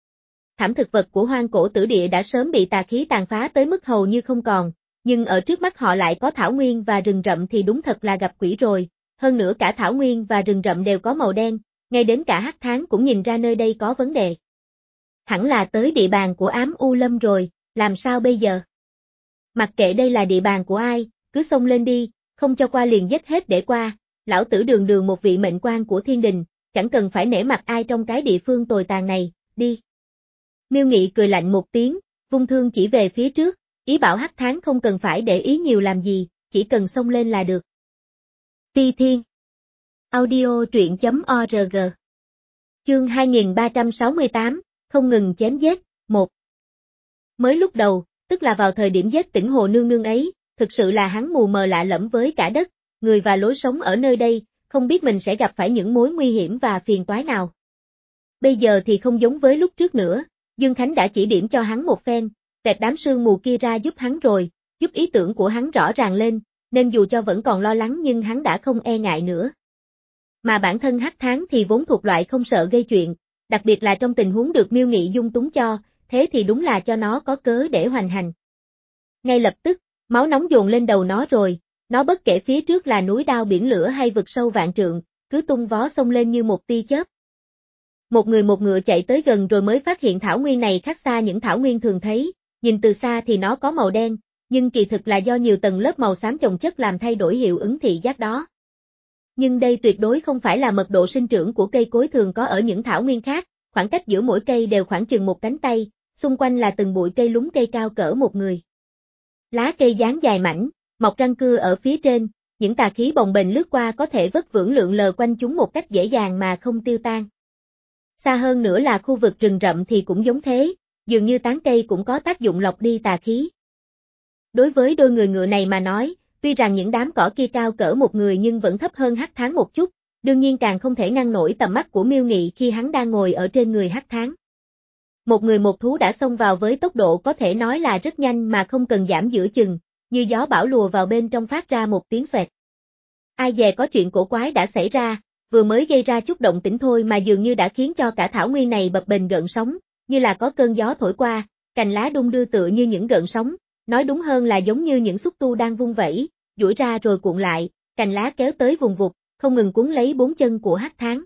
Thảm thực vật của hoang cổ tử địa đã sớm bị tà khí tàn phá tới mức hầu như không còn, nhưng ở trước mắt họ lại có thảo nguyên và rừng rậm thì đúng thật là gặp quỷ rồi, hơn nữa cả thảo nguyên và rừng rậm đều có màu đen, ngay đến cả Hắc Thán cũng nhìn ra nơi đây có vấn đề. Hẳn là tới địa bàn của Ám U Lâm rồi, làm sao bây giờ? Mặc kệ đây là địa bàn của ai, cứ xông lên đi, không cho qua liền giết hết để qua, lão tử đường đường một vị mệnh quan của thiên đình, chẳng cần phải nể mặt ai trong cái địa phương tồi tàn này, đi. Miêu Nghị cười lạnh một tiếng, vung thương chỉ về phía trước, ý bảo Hắc Thán không cần phải để ý nhiều làm gì, chỉ cần xông lên là được. Phi Thiên Audio truyện.org Chương hai nghìn ba trăm sáu mươi tám, không ngừng chém giết, một. Mới lúc đầu, tức là vào thời điểm giết tỉnh Hồ Nương Nương ấy, thực sự là hắn mù mờ lạ lẫm với cả đất, người và lối sống ở nơi đây, không biết mình sẽ gặp phải những mối nguy hiểm và phiền toái nào. Bây giờ thì không giống với lúc trước nữa, Dương Khánh đã chỉ điểm cho hắn một phen, tẹt đám sương mù kia ra giúp hắn rồi, giúp ý tưởng của hắn rõ ràng lên, nên dù cho vẫn còn lo lắng nhưng hắn đã không e ngại nữa. Mà bản thân Hắc Thán thì vốn thuộc loại không sợ gây chuyện, đặc biệt là trong tình huống được Miêu Nghị dung túng cho, thế thì đúng là cho nó có cớ để hoành hành. Ngay lập tức, máu nóng dồn lên đầu nó rồi, nó bất kể phía trước là núi đao biển lửa hay vực sâu vạn trượng, cứ tung vó xông lên như một tia chớp. Một người một ngựa chạy tới gần rồi mới phát hiện thảo nguyên này khác xa những thảo nguyên thường thấy, nhìn từ xa thì nó có màu đen, nhưng kỳ thực là do nhiều tầng lớp màu xám chồng chất làm thay đổi hiệu ứng thị giác đó. Nhưng đây tuyệt đối không phải là mật độ sinh trưởng của cây cối thường có ở những thảo nguyên khác, khoảng cách giữa mỗi cây đều khoảng chừng một cánh tay, xung quanh là từng bụi cây lúng cây cao cỡ một người. Lá cây dáng dài mảnh, mọc răng cưa ở phía trên, những tà khí bồng bềnh lướt qua có thể vất vưởng lượn lờ quanh chúng một cách dễ dàng mà không tiêu tan. Xa hơn nữa là khu vực rừng rậm thì cũng giống thế, dường như tán cây cũng có tác dụng lọc đi tà khí. Đối với đôi người ngựa này mà nói, tuy rằng những đám cỏ kia cao cỡ một người nhưng vẫn thấp hơn Hắc Thán một chút, đương nhiên càng không thể ngăn nổi tầm mắt của Miêu Nghị khi hắn đang ngồi ở trên người Hắc Thán. Một người một thú đã xông vào với tốc độ có thể nói là rất nhanh mà không cần giảm giữa chừng, như gió bão lùa vào bên trong phát ra một tiếng xoẹt. Ai dè có chuyện cổ quái đã xảy ra, vừa mới gây ra chút động tĩnh thôi mà dường như đã khiến cho cả thảo nguyên này bập bềnh gợn sóng, như là có cơn gió thổi qua, cành lá đung đưa tựa như những gợn sóng, nói đúng hơn là giống như những xúc tu đang vung vẩy, duỗi ra rồi cuộn lại, cành lá kéo tới vùng vụt, không ngừng cuốn lấy bốn chân của Hắc Thán.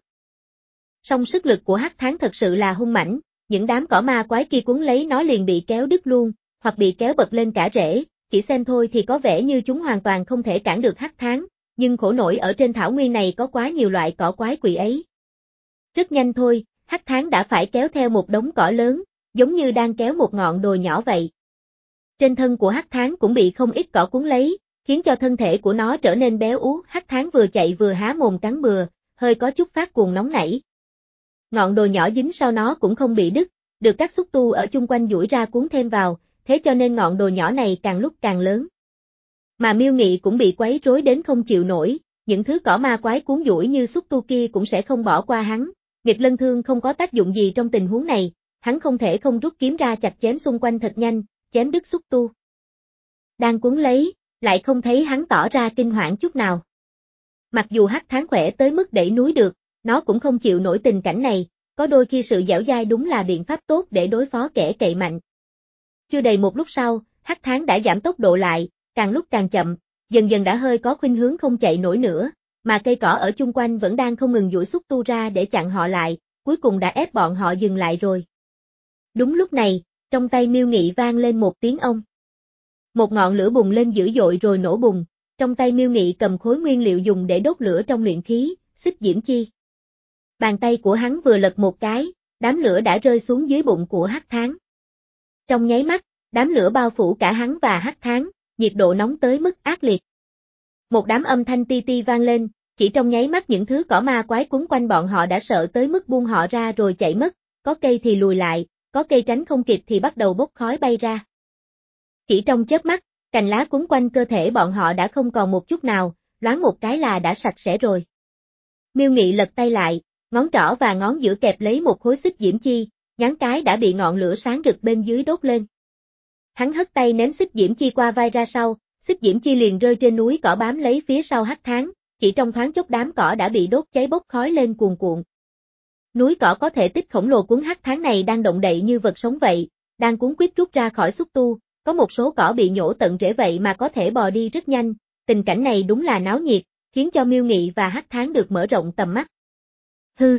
Song sức lực của Hắc Thán thật sự là hung mãnh, những đám cỏ ma quái kia cuốn lấy nó liền bị kéo đứt luôn, hoặc bị kéo bật lên cả rễ, chỉ xem thôi thì có vẻ như chúng hoàn toàn không thể cản được Hắc Thán, nhưng khổ nổi ở trên thảo nguyên này có quá nhiều loại cỏ quái quỷ ấy. Rất nhanh thôi, Hắc Thán đã phải kéo theo một đống cỏ lớn, giống như đang kéo một ngọn đồi nhỏ vậy. Trên thân của Hắc Thán cũng bị không ít cỏ cuốn lấy, khiến cho thân thể của nó trở nên béo ú. Hắc Thán vừa chạy vừa há mồm cắn bừa, hơi có chút phát cuồng nóng nảy. Ngọn đồi nhỏ dính sau nó cũng không bị đứt, được các xúc tu ở chung quanh duỗi ra cuốn thêm vào, thế cho nên ngọn đồi nhỏ này càng lúc càng lớn. Mà Miêu Nghị cũng bị quấy rối đến không chịu nổi, những thứ cỏ ma quái cuốn duỗi như xúc tu kia cũng sẽ không bỏ qua hắn, nghịch lân thương không có tác dụng gì trong tình huống này, hắn không thể không rút kiếm ra chặt chém xung quanh thật nhanh, chém đứt xúc tu. Đang cuốn lấy, lại không thấy hắn tỏ ra kinh hoảng chút nào. Mặc dù hắc tháng khỏe tới mức đẩy núi được, nó cũng không chịu nổi tình cảnh này, có đôi khi sự dẻo dai đúng là biện pháp tốt để đối phó kẻ cậy mạnh. Chưa đầy một lúc sau, hắc tháng đã giảm tốc độ lại, càng lúc càng chậm, dần dần đã hơi có khuynh hướng không chạy nổi nữa, mà cây cỏ ở chung quanh vẫn đang không ngừng duỗi xúc tu ra để chặn họ lại, cuối cùng đã ép bọn họ dừng lại rồi. Đúng lúc này, trong tay Miêu Nghị vang lên một tiếng ông. Một ngọn lửa bùng lên dữ dội rồi nổ bùng, trong tay Miêu Nghị cầm khối nguyên liệu dùng để đốt lửa trong luyện khí, xích diễm chi. Bàn tay của hắn vừa lật một cái, đám lửa đã rơi xuống dưới bụng của hắc tháng. Trong nháy mắt, đám lửa bao phủ cả hắn và hắc tháng, nhiệt độ nóng tới mức ác liệt. Một đám âm thanh ti ti vang lên, chỉ trong nháy mắt những thứ cỏ ma quái quấn quanh bọn họ đã sợ tới mức buông họ ra rồi chạy mất, có cây thì lùi lại, có cây tránh không kịp thì bắt đầu bốc khói bay ra. Chỉ trong chớp mắt, cành lá quấn quanh cơ thể bọn họ đã không còn một chút nào, loáng một cái là đã sạch sẽ rồi. Miêu Nghị lật tay lại, ngón trỏ và ngón giữa kẹp lấy một khối xích diễm chi, ngón cái đã bị ngọn lửa sáng rực bên dưới đốt lên. Hắn hất tay ném xích diễm chi qua vai ra sau, xích diễm chi liền rơi trên núi cỏ bám lấy phía sau hắc tháng, chỉ trong thoáng chốc đám cỏ đã bị đốt cháy bốc khói lên cuồn cuộn. Núi cỏ có thể tích khổng lồ cuốn hắc tháng này đang động đậy như vật sống vậy, đang cuốn quýt rút ra khỏi xúc tu, có một số cỏ bị nhổ tận rễ vậy mà có thể bò đi rất nhanh, tình cảnh này đúng là náo nhiệt, khiến cho Miêu Nghị và hắc tháng được mở rộng tầm mắt. Hư!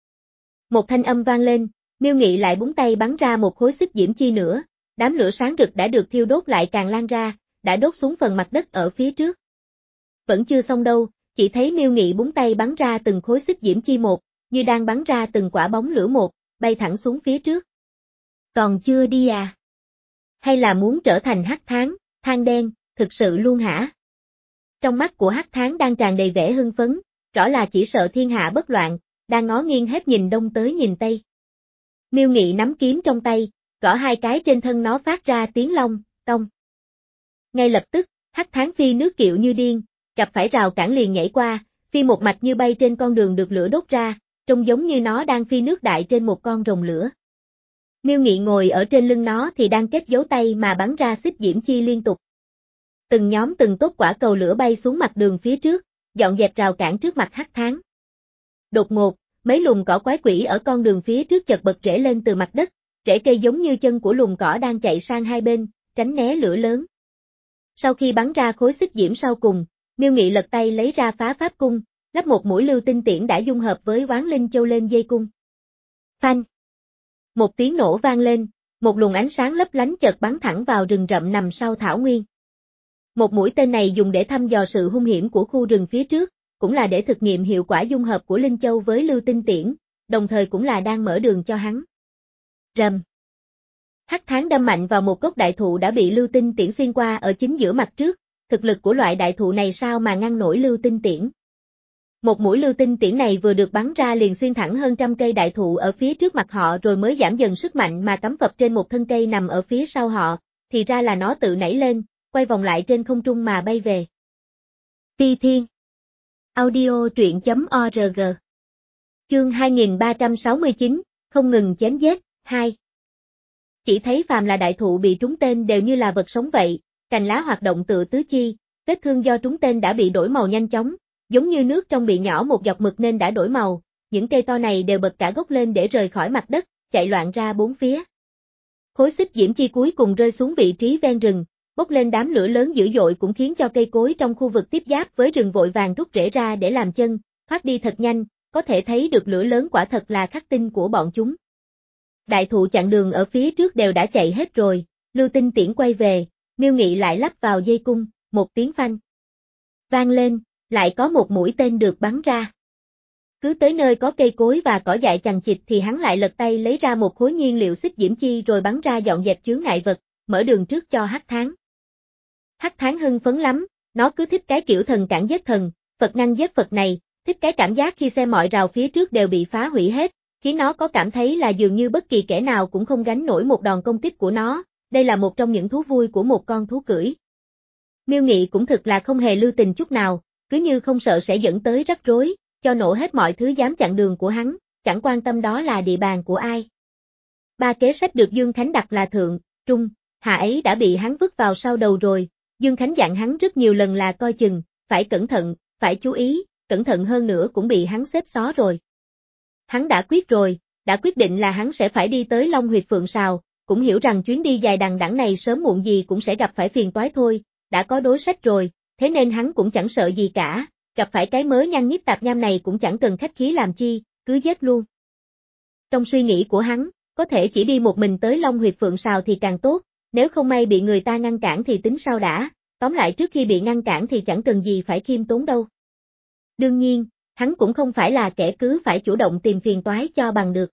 Một thanh âm vang lên, Miêu Nghị lại búng tay bắn ra một khối xích diễm chi nữa, đám lửa sáng rực đã được thiêu đốt lại càng lan ra, đã đốt xuống phần mặt đất ở phía trước. Vẫn chưa xong đâu, chỉ thấy Miêu Nghị búng tay bắn ra từng khối xích diễm chi một, như đang bắn ra từng quả bóng lửa một, bay thẳng xuống phía trước. Còn chưa đi à? Hay là muốn trở thành hắc tháng, than đen, thực sự luôn hả? Trong mắt của hắc tháng đang tràn đầy vẻ hưng phấn, rõ là chỉ sợ thiên hạ bất loạn, đang ngó nghiêng hết nhìn đông tới nhìn tây. Miêu Nghị nắm kiếm trong tay, gõ hai cái trên thân nó phát ra tiếng long, tông. Ngay lập tức, hắc tháng phi nước kiệu như điên, gặp phải rào cản liền nhảy qua, phi một mạch như bay trên con đường được lửa đốt ra, trông giống như nó đang phi nước đại trên một con rồng lửa. Miêu Nghị ngồi ở trên lưng nó thì đang kết dấu tay mà bắn ra xích diễm chi liên tục. Từng nhóm từng tốt quả cầu lửa bay xuống mặt đường phía trước, dọn dẹp rào cản trước mặt hắc tháng. Đột ngột, mấy lùm cỏ quái quỷ ở con đường phía trước chợt bật rễ lên từ mặt đất, rễ cây giống như chân của lùm cỏ đang chạy sang hai bên, tránh né lửa lớn. Sau khi bắn ra khối xích diễm sau cùng, Miêu Nghị lật tay lấy ra phá pháp cung, lắp một mũi lưu tinh tiễn đã dung hợp với Oán Linh Châu lên dây cung. Phanh! Một tiếng nổ vang lên, một luồng ánh sáng lấp lánh chợt bắn thẳng vào rừng rậm nằm sau thảo nguyên. Một mũi tên này dùng để thăm dò sự hung hiểm của khu rừng phía trước, cũng là để thực nghiệm hiệu quả dung hợp của Linh Châu với lưu tinh tiễn, đồng thời cũng là đang mở đường cho hắn. Rầm! Hắc tháng đâm mạnh vào một gốc đại thụ đã bị lưu tinh tiễn xuyên qua ở chính giữa mặt trước, thực lực của loại đại thụ này sao mà ngăn nổi lưu tinh tiễn. Một mũi lưu tinh tiễn này vừa được bắn ra liền xuyên thẳng hơn trăm cây đại thụ ở phía trước mặt họ rồi mới giảm dần sức mạnh mà cắm phập trên một thân cây nằm ở phía sau họ, thì ra là nó tự nảy lên, quay vòng lại trên không trung mà bay về. Ti Thiên Audio truyện chấm org Chương hai nghìn ba trăm sáu mươi chín, không ngừng chém giết, hai. Chỉ thấy phàm là đại thụ bị trúng tên đều như là vật sống vậy, cành lá hoạt động tựa tứ chi, vết thương do trúng tên đã bị đổi màu nhanh chóng, giống như nước trong bị nhỏ một giọt mực nên đã đổi màu, những cây to này đều bật cả gốc lên để rời khỏi mặt đất, chạy loạn ra bốn phía. Khối xích diễm chi cuối cùng rơi xuống vị trí ven rừng, bốc lên đám lửa lớn dữ dội cũng khiến cho cây cối trong khu vực tiếp giáp với rừng vội vàng rút rễ ra để làm chân, thoát đi thật nhanh, có thể thấy được lửa lớn quả thật là khắc tinh của bọn chúng. Đại thụ chặn đường ở phía trước đều đã chạy hết rồi, lưu tinh tiễn quay về, Miêu Nghị lại lắp vào dây cung, một tiếng phanh vang lên, lại có một mũi tên được bắn ra. Cứ tới nơi có cây cối và cỏ dại chằng chịt thì hắn lại lật tay lấy ra một khối nhiên liệu xích diễm chi rồi bắn ra dọn dẹp chướng ngại vật, mở đường trước cho hắc tháng. Hắc tháng hưng phấn lắm, nó cứ thích cái kiểu thần cản giết thần, Phật ngăn giết Phật này, thích cái cảm giác khi xem mọi rào phía trước đều bị phá hủy hết, khiến nó có cảm thấy là dường như bất kỳ kẻ nào cũng không gánh nổi một đòn công kích của nó, đây là một trong những thú vui của một con thú cưỡi. Miêu Nghị cũng thực là không hề lưu tình chút nào, cứ như không sợ sẽ dẫn tới rắc rối, cho nổ hết mọi thứ dám chặn đường của hắn, chẳng quan tâm đó là địa bàn của ai. Ba kế sách được Dương Khánh đặt là thượng, trung, hạ ấy đã bị hắn vứt vào sau đầu rồi, Dương Khánh dặn hắn rất nhiều lần là coi chừng, phải cẩn thận, phải chú ý, cẩn thận hơn nữa cũng bị hắn xếp xó rồi. Hắn đã quyết rồi, đã quyết định là hắn sẽ phải đi tới Long Huyệt Phượng Sào, cũng hiểu rằng chuyến đi dài đằng đẵng này sớm muộn gì cũng sẽ gặp phải phiền toái thôi, đã có đối sách rồi, thế nên hắn cũng chẳng sợ gì cả, gặp phải cái mớ nhăn nhít tạp nham này cũng chẳng cần khách khí làm chi, cứ giết luôn. Trong suy nghĩ của hắn, có thể chỉ đi một mình tới Long Huyệt Phượng Sào thì càng tốt, nếu không may bị người ta ngăn cản thì tính sao đã, tóm lại trước khi bị ngăn cản thì chẳng cần gì phải khiêm tốn đâu. Đương nhiên, hắn cũng không phải là kẻ cứ phải chủ động tìm phiền toái cho bằng được.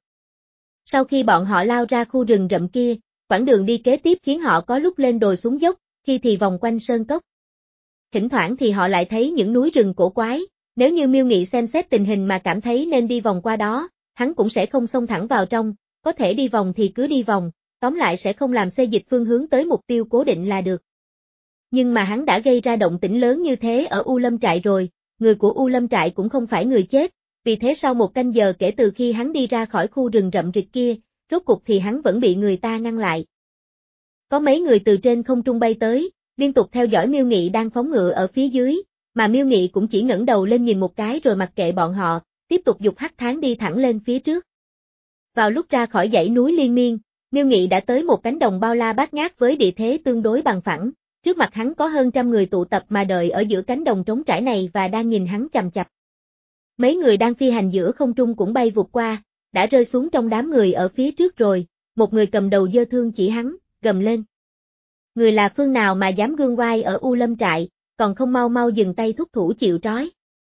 Sau khi bọn họ lao ra khu rừng rậm kia, quãng đường đi kế tiếp khiến họ có lúc lên đồi xuống dốc, khi thì vòng quanh sơn cốc. Thỉnh thoảng thì họ lại thấy những núi rừng cổ quái, nếu như Miêu Nghị xem xét tình hình mà cảm thấy nên đi vòng qua đó, hắn cũng sẽ không xông thẳng vào trong, có thể đi vòng thì cứ đi vòng, tóm lại sẽ không làm xê dịch phương hướng tới mục tiêu cố định là được. Nhưng mà hắn đã gây ra động tĩnh lớn như thế ở U Lâm Trại rồi, người của U Lâm Trại cũng không phải người chết, vì thế sau một canh giờ kể từ khi hắn đi ra khỏi khu rừng rậm rịch kia, rốt cục thì hắn vẫn bị người ta ngăn lại. Có mấy người từ trên không trung bay tới, liên tục theo dõi Miêu Nghị đang phóng ngựa ở phía dưới, mà Miêu Nghị cũng chỉ ngẩng đầu lên nhìn một cái rồi mặc kệ bọn họ, tiếp tục giục Hắc Thán đi thẳng lên phía trước. Vào lúc ra khỏi dãy núi liên miên, Miêu Nghị đã tới một cánh đồng bao la bát ngát với địa thế tương đối bằng phẳng, trước mặt hắn có hơn trăm người tụ tập mà đợi ở giữa cánh đồng trống trải này và đang nhìn hắn chằm chằm. Mấy người đang phi hành giữa không trung cũng bay vụt qua, đã rơi xuống trong đám người ở phía trước rồi, một người cầm đầu giơ thương chỉ hắn, gầm lên. Người là phương nào mà dám gương oai ở U Lâm Trại, còn không mau mau dừng tay thúc thủ chịu trói.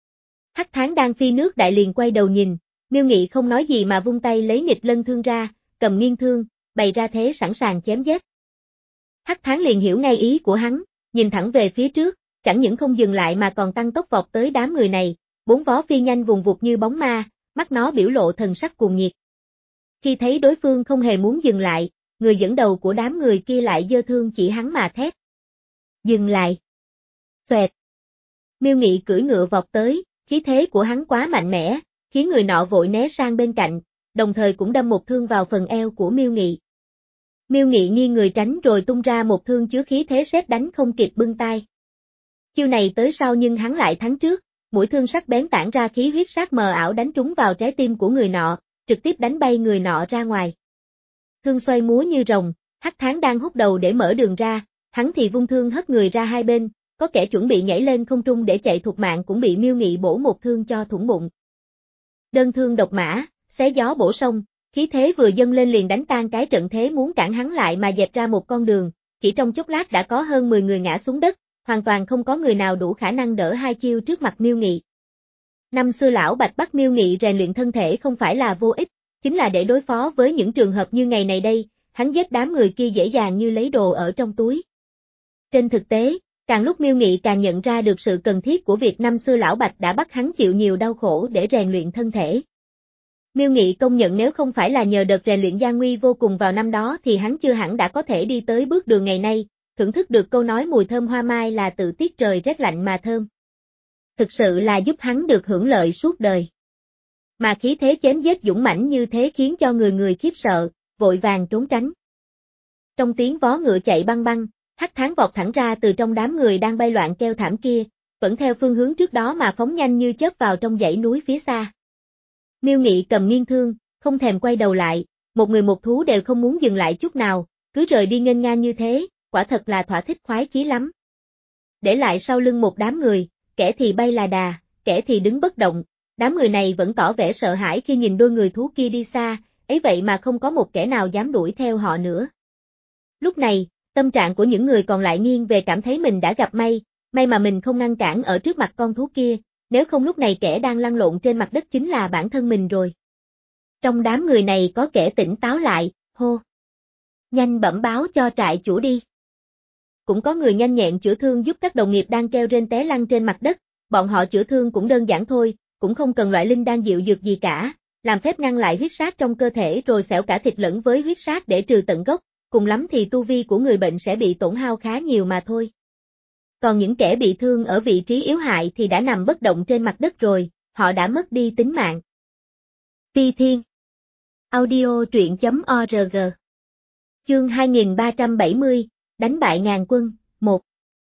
Hắc Thán đang phi nước đại liền quay đầu nhìn, Miêu Nghị không nói gì mà vung tay lấy nghịch lân thương ra, cầm nghiêng thương, bày ra thế sẵn sàng chém giết. Hắc Thán liền hiểu ngay ý của hắn, nhìn thẳng về phía trước, chẳng những không dừng lại mà còn tăng tốc vọt tới đám người này, bốn vó phi nhanh vùng vụt như bóng ma, mắt nó biểu lộ thần sắc cuồng nhiệt. Khi thấy đối phương không hề muốn dừng lại, người dẫn đầu của đám người kia lại giơ thương chỉ hắn mà thét. Dừng lại. Xoẹt. Miêu Nghị cưỡi ngựa vọt tới, khí thế của hắn quá mạnh mẽ, khiến người nọ vội né sang bên cạnh, đồng thời cũng đâm một thương vào phần eo của Miêu Nghị. Miêu Nghị nghiêng người tránh rồi tung ra một thương chứa khí thế sét đánh không kịp bưng tay. Chiêu này tới sau nhưng hắn lại thắng trước, mũi thương sắc bén tản ra khí huyết sát mờ ảo đánh trúng vào trái tim của người nọ, trực tiếp đánh bay người nọ ra ngoài. Thương xoay múa như rồng, Hắc Thán đang hút đầu để mở đường ra, hắn thì vung thương hất người ra hai bên, có kẻ chuẩn bị nhảy lên không trung để chạy thục mạng cũng bị Miêu Nghị bổ một thương cho thủng bụng. Đơn thương độc mã, xé gió bổ sông, khí thế vừa dâng lên liền đánh tan cái trận thế muốn cản hắn lại mà dẹp ra một con đường, chỉ trong chốc lát đã có hơn mười người ngã xuống đất, hoàn toàn không có người nào đủ khả năng đỡ hai chiêu trước mặt Miêu Nghị. Năm xưa lão Bạch bắt Miêu Nghị rèn luyện thân thể không phải là vô ích, chính là để đối phó với những trường hợp như ngày này đây, hắn giết đám người kia dễ dàng như lấy đồ ở trong túi. Trên thực tế, càng lúc Miêu Nghị càng nhận ra được sự cần thiết của việc năm xưa lão Bạch đã bắt hắn chịu nhiều đau khổ để rèn luyện thân thể. Miêu Nghị công nhận nếu không phải là nhờ đợt rèn luyện gian nguy vô cùng vào năm đó thì hắn chưa hẳn đã có thể đi tới bước đường ngày nay, thưởng thức được câu nói mùi thơm hoa mai là tự tiết trời rét lạnh mà thơm. Thực sự là giúp hắn được hưởng lợi suốt đời. Mà khí thế chém giết dũng mãnh như thế khiến cho người người khiếp sợ, vội vàng trốn tránh. Trong tiếng vó ngựa chạy băng băng, Hắc Thán vọt thẳng ra từ trong đám người đang bay loạn kêu thảm kia, vẫn theo phương hướng trước đó mà phóng nhanh như chớp vào trong dãy núi phía xa. Miêu Nghị cầm nghiêng thương, không thèm quay đầu lại, một người một thú đều không muốn dừng lại chút nào, cứ rời đi nghênh ngang như thế, quả thật là thỏa thích khoái chí lắm. Để lại sau lưng một đám người, kẻ thì bay là đà, kẻ thì đứng bất động, đám người này vẫn tỏ vẻ sợ hãi khi nhìn đôi người thú kia đi xa, ấy vậy mà không có một kẻ nào dám đuổi theo họ nữa. Lúc này, tâm trạng của những người còn lại nghiêng về cảm thấy mình đã gặp may, may mà mình không ngăn cản ở trước mặt con thú kia, nếu không lúc này kẻ đang lăn lộn trên mặt đất chính là bản thân mình rồi. Trong đám người này có kẻ tỉnh táo lại, hô. Nhanh bẩm báo cho trại chủ đi. Cũng có người nhanh nhẹn chữa thương giúp các đồng nghiệp đang kêu rên té lăn trên mặt đất, bọn họ chữa thương cũng đơn giản thôi, cũng không cần loại linh đan dịu dược gì cả, làm phép ngăn lại huyết sát trong cơ thể rồi xẻo cả thịt lẫn với huyết sát để trừ tận gốc, cùng lắm thì tu vi của người bệnh sẽ bị tổn hao khá nhiều mà thôi. Còn những kẻ bị thương ở vị trí yếu hại thì đã nằm bất động trên mặt đất rồi, họ đã mất đi tính mạng. Phi thiên. Audio truyện chấm org. Chương hai nghìn ba trăm bảy mươi, đánh bại ngàn quân, một.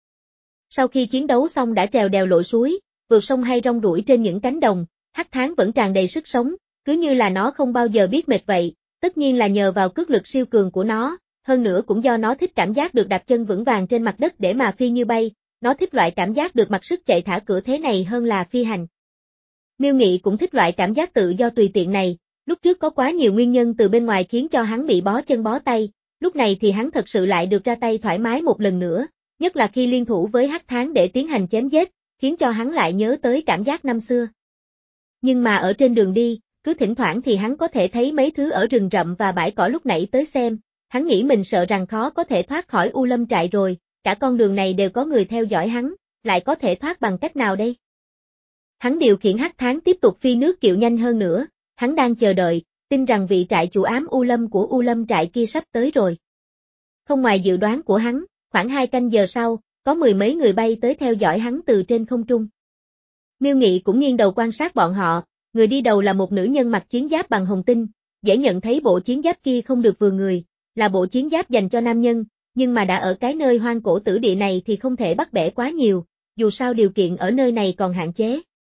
Sau khi chiến đấu xong đã trèo đèo lội suối, vượt sông hay rong ruổi trên những cánh đồng, Hắc Thán vẫn tràn đầy sức sống, cứ như là nó không bao giờ biết mệt vậy, tất nhiên là nhờ vào cước lực siêu cường của nó, hơn nữa cũng do nó thích cảm giác được đạp chân vững vàng trên mặt đất để mà phi như bay, nó thích loại cảm giác được mặc sức chạy thả cửa thế này hơn là phi hành. Miêu Nghị cũng thích loại cảm giác tự do tùy tiện này. Lúc trước có quá nhiều nguyên nhân từ bên ngoài khiến cho hắn bị bó chân bó tay, lúc này thì hắn thật sự lại được ra tay thoải mái một lần nữa, nhất là khi liên thủ với Hắc Thán để tiến hành chém giết, khiến cho hắn lại nhớ tới cảm giác năm xưa. Nhưng mà ở trên đường đi, cứ thỉnh thoảng thì hắn có thể thấy mấy thứ ở rừng rậm và bãi cỏ lúc nãy tới xem, hắn nghĩ mình sợ rằng khó có thể thoát khỏi U Lâm trại rồi, cả con đường này đều có người theo dõi hắn, lại có thể thoát bằng cách nào đây? Hắn điều khiển Hắc Thán tiếp tục phi nước kiệu nhanh hơn nữa. Hắn đang chờ đợi, tin rằng vị trại chủ ám U Lâm của U Lâm trại kia sắp tới rồi. Không ngoài dự đoán của hắn, khoảng hai canh giờ sau, có mười mấy người bay tới theo dõi hắn từ trên không trung. Miêu Nghị cũng nghiêng đầu quan sát bọn họ, người đi đầu là một nữ nhân mặc chiến giáp bằng hồng tinh, dễ nhận thấy bộ chiến giáp kia không được vừa người, là bộ chiến giáp dành cho nam nhân, nhưng mà đã ở cái nơi hoang cổ tử địa này thì không thể bắt bẻ quá nhiều, dù sao điều kiện ở nơi này còn hạn chế.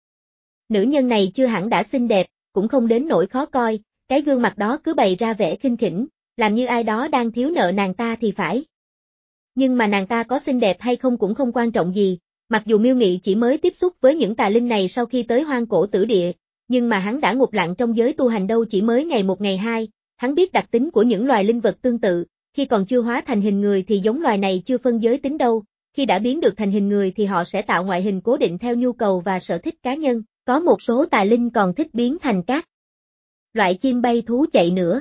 Nữ nhân này chưa hẳn đã xinh đẹp, cũng không đến nỗi khó coi, cái gương mặt đó cứ bày ra vẻ khinh khỉnh, làm như ai đó đang thiếu nợ nàng ta thì phải. Nhưng mà nàng ta có xinh đẹp hay không cũng không quan trọng gì, mặc dù Miêu Nghị chỉ mới tiếp xúc với những tà linh này sau khi tới hoang cổ tử địa, nhưng mà hắn đã ngục lặng trong giới tu hành đâu chỉ mới ngày một ngày hai, hắn biết đặc tính của những loài linh vật tương tự, khi còn chưa hóa thành hình người thì giống loài này chưa phân giới tính đâu, khi đã biến được thành hình người thì họ sẽ tạo ngoại hình cố định theo nhu cầu và sở thích cá nhân. Có một số tà linh còn thích biến thành các loại chim bay thú chạy nữa.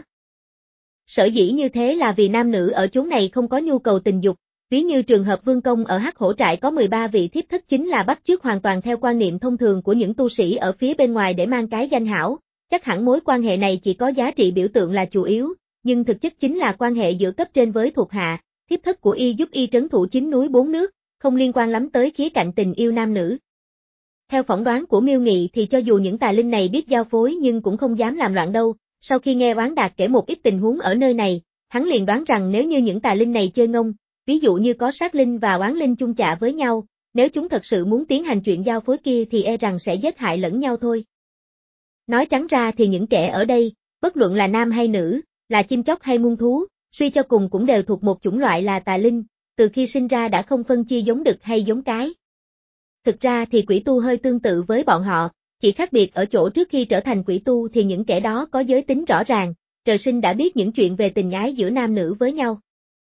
Sở dĩ như thế là vì nam nữ ở chốn này không có nhu cầu tình dục, ví như trường hợp Vương Công ở Hắc Hổ trại có mười ba vị thiếp thất chính là bắt chước hoàn toàn theo quan niệm thông thường của những tu sĩ ở phía bên ngoài để mang cái danh hảo, chắc hẳn mối quan hệ này chỉ có giá trị biểu tượng là chủ yếu, nhưng thực chất chính là quan hệ giữa cấp trên với thuộc hạ, thiếp thất của y giúp y trấn thủ chín núi bốn nước, không liên quan lắm tới khía cạnh tình yêu nam nữ. Theo phỏng đoán của Miêu Nghị thì cho dù những tà linh này biết giao phối nhưng cũng không dám làm loạn đâu, sau khi nghe Oán Đạt kể một ít tình huống ở nơi này, hắn liền đoán rằng nếu như những tà linh này chơi ngông, ví dụ như có sát linh và oán linh chung chạ với nhau, nếu chúng thật sự muốn tiến hành chuyện giao phối kia thì e rằng sẽ giết hại lẫn nhau thôi. Nói trắng ra thì những kẻ ở đây, bất luận là nam hay nữ, là chim chóc hay muôn thú, suy cho cùng cũng đều thuộc một chủng loại là tà linh, từ khi sinh ra đã không phân chia giống đực hay giống cái. Thực ra thì quỷ tu hơi tương tự với bọn họ, chỉ khác biệt ở chỗ trước khi trở thành quỷ tu thì những kẻ đó có giới tính rõ ràng, trời sinh đã biết những chuyện về tình ái giữa nam nữ với nhau.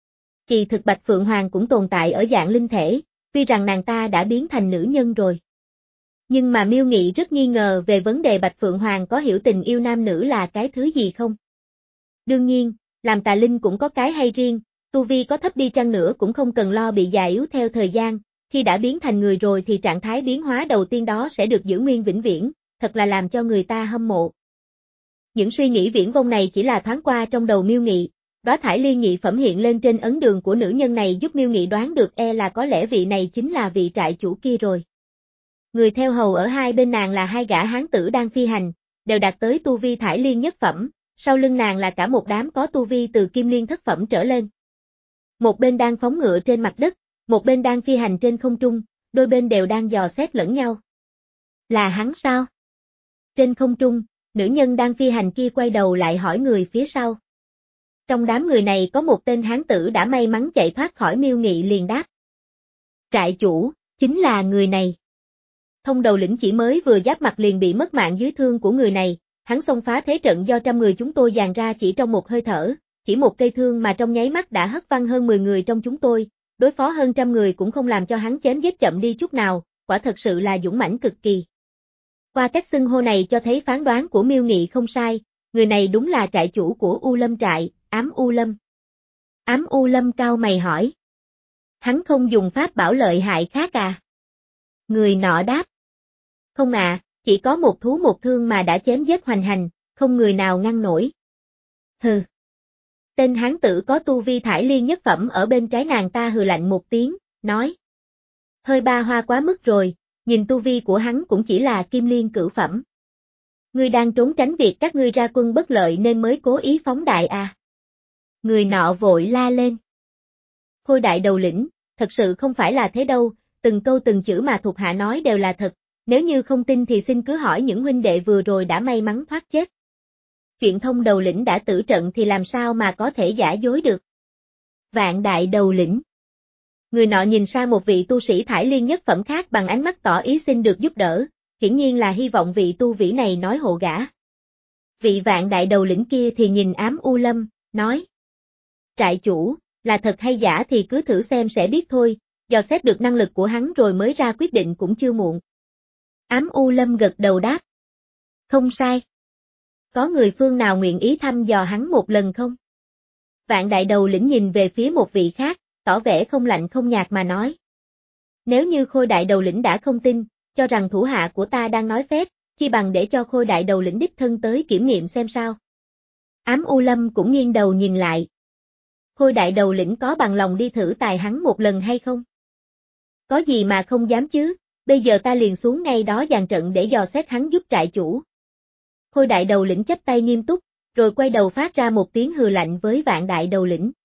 Kỳ thực Bạch Phượng Hoàng cũng tồn tại ở dạng linh thể, tuy rằng nàng ta đã biến thành nữ nhân rồi. Nhưng mà Miêu Nghị rất nghi ngờ về vấn đề Bạch Phượng Hoàng có hiểu tình yêu nam nữ là cái thứ gì không. Đương nhiên, làm tà linh cũng có cái hay riêng, tu vi có thấp đi chăng nữa cũng không cần lo bị già yếu theo thời gian. Khi đã biến thành người rồi thì trạng thái biến hóa đầu tiên đó sẽ được giữ nguyên vĩnh viễn, thật là làm cho người ta hâm mộ. Những suy nghĩ viển vông này chỉ là thoáng qua trong đầu Miêu Nghị, đóa thải liên nhị phẩm hiện lên trên ấn đường của nữ nhân này giúp Miêu Nghị đoán được e là có lẽ vị này chính là vị trại chủ kia rồi. Người theo hầu ở hai bên nàng là hai gã hán tử đang phi hành, đều đạt tới tu vi thải liên nhất phẩm, sau lưng nàng là cả một đám có tu vi từ kim liên thất phẩm trở lên. Một bên đang phóng ngựa trên mặt đất, một bên đang phi hành trên không trung, đôi bên đều đang dò xét lẫn nhau. Là hắn sao? Trên không trung, nữ nhân đang phi hành kia quay đầu lại hỏi người phía sau. Trong đám người này có một tên hán tử đã may mắn chạy thoát khỏi Miêu Nghị liền đáp. Trại chủ, chính là người này. Thông đầu lĩnh chỉ mới vừa giáp mặt liền bị mất mạng dưới thương của người này, hắn xông phá thế trận do trăm người chúng tôi dàn ra chỉ trong một hơi thở, chỉ một cây thương mà trong nháy mắt đã hất văng hơn mười người trong chúng tôi. Đối phó hơn trăm người cũng không làm cho hắn chém giết chậm đi chút nào, quả thật sự là dũng mãnh cực kỳ. Qua cách xưng hô này cho thấy phán đoán của Miêu Nghị không sai, người này đúng là trại chủ của U Lâm trại, Ám U Lâm. Ám U Lâm cau mày hỏi. Hắn không dùng pháp bảo lợi hại khác à? Người nọ đáp. Không à, chỉ có một thú một thương mà đã chém giết hoành hành, không người nào ngăn nổi. Hừ. Tên hán tử có tu vi thải liên nhất phẩm ở bên trái nàng ta hừ lạnh một tiếng, nói. Hơi ba hoa quá mức rồi, nhìn tu vi của hắn cũng chỉ là kim liên cửu phẩm. Ngươi đang trốn tránh việc các ngươi ra quân bất lợi nên mới cố ý phóng đại à? Người nọ vội la lên. Khôi đại đầu lĩnh, thật sự không phải là thế đâu, từng câu từng chữ mà thuộc hạ nói đều là thật, nếu như không tin thì xin cứ hỏi những huynh đệ vừa rồi đã may mắn thoát chết. Chuyện thông đầu lĩnh đã tử trận thì làm sao mà có thể giả dối được. Vạn đại đầu lĩnh. Người nọ nhìn sang một vị tu sĩ thải liên nhất phẩm khác bằng ánh mắt tỏ ý xin được giúp đỡ, hiển nhiên là hy vọng vị tu vĩ này nói hộ gã. Vị vạn đại đầu lĩnh kia thì nhìn Ám U Lâm, nói. Trại chủ, là thật hay giả thì cứ thử xem sẽ biết thôi, dò xét được năng lực của hắn rồi mới ra quyết định cũng chưa muộn. Ám U Lâm gật đầu đáp. Không sai. Có người phương nào nguyện ý thăm dò hắn một lần không? Vạn đại đầu lĩnh nhìn về phía một vị khác, tỏ vẻ không lạnh không nhạt mà nói. Nếu như Khôi đại đầu lĩnh đã không tin, cho rằng thủ hạ của ta đang nói phép, chi bằng để cho Khôi đại đầu lĩnh đích thân tới kiểm nghiệm xem sao. Ám U Lâm cũng nghiêng đầu nhìn lại. Khôi đại đầu lĩnh có bằng lòng đi thử tài hắn một lần hay không? Có gì mà không dám chứ, bây giờ ta liền xuống ngay đó dàn trận để dò xét hắn giúp trại chủ. Khôi đại đầu lĩnh chắp tay nghiêm túc, rồi quay đầu phát ra một tiếng hừ lạnh với vạn đại đầu lĩnh.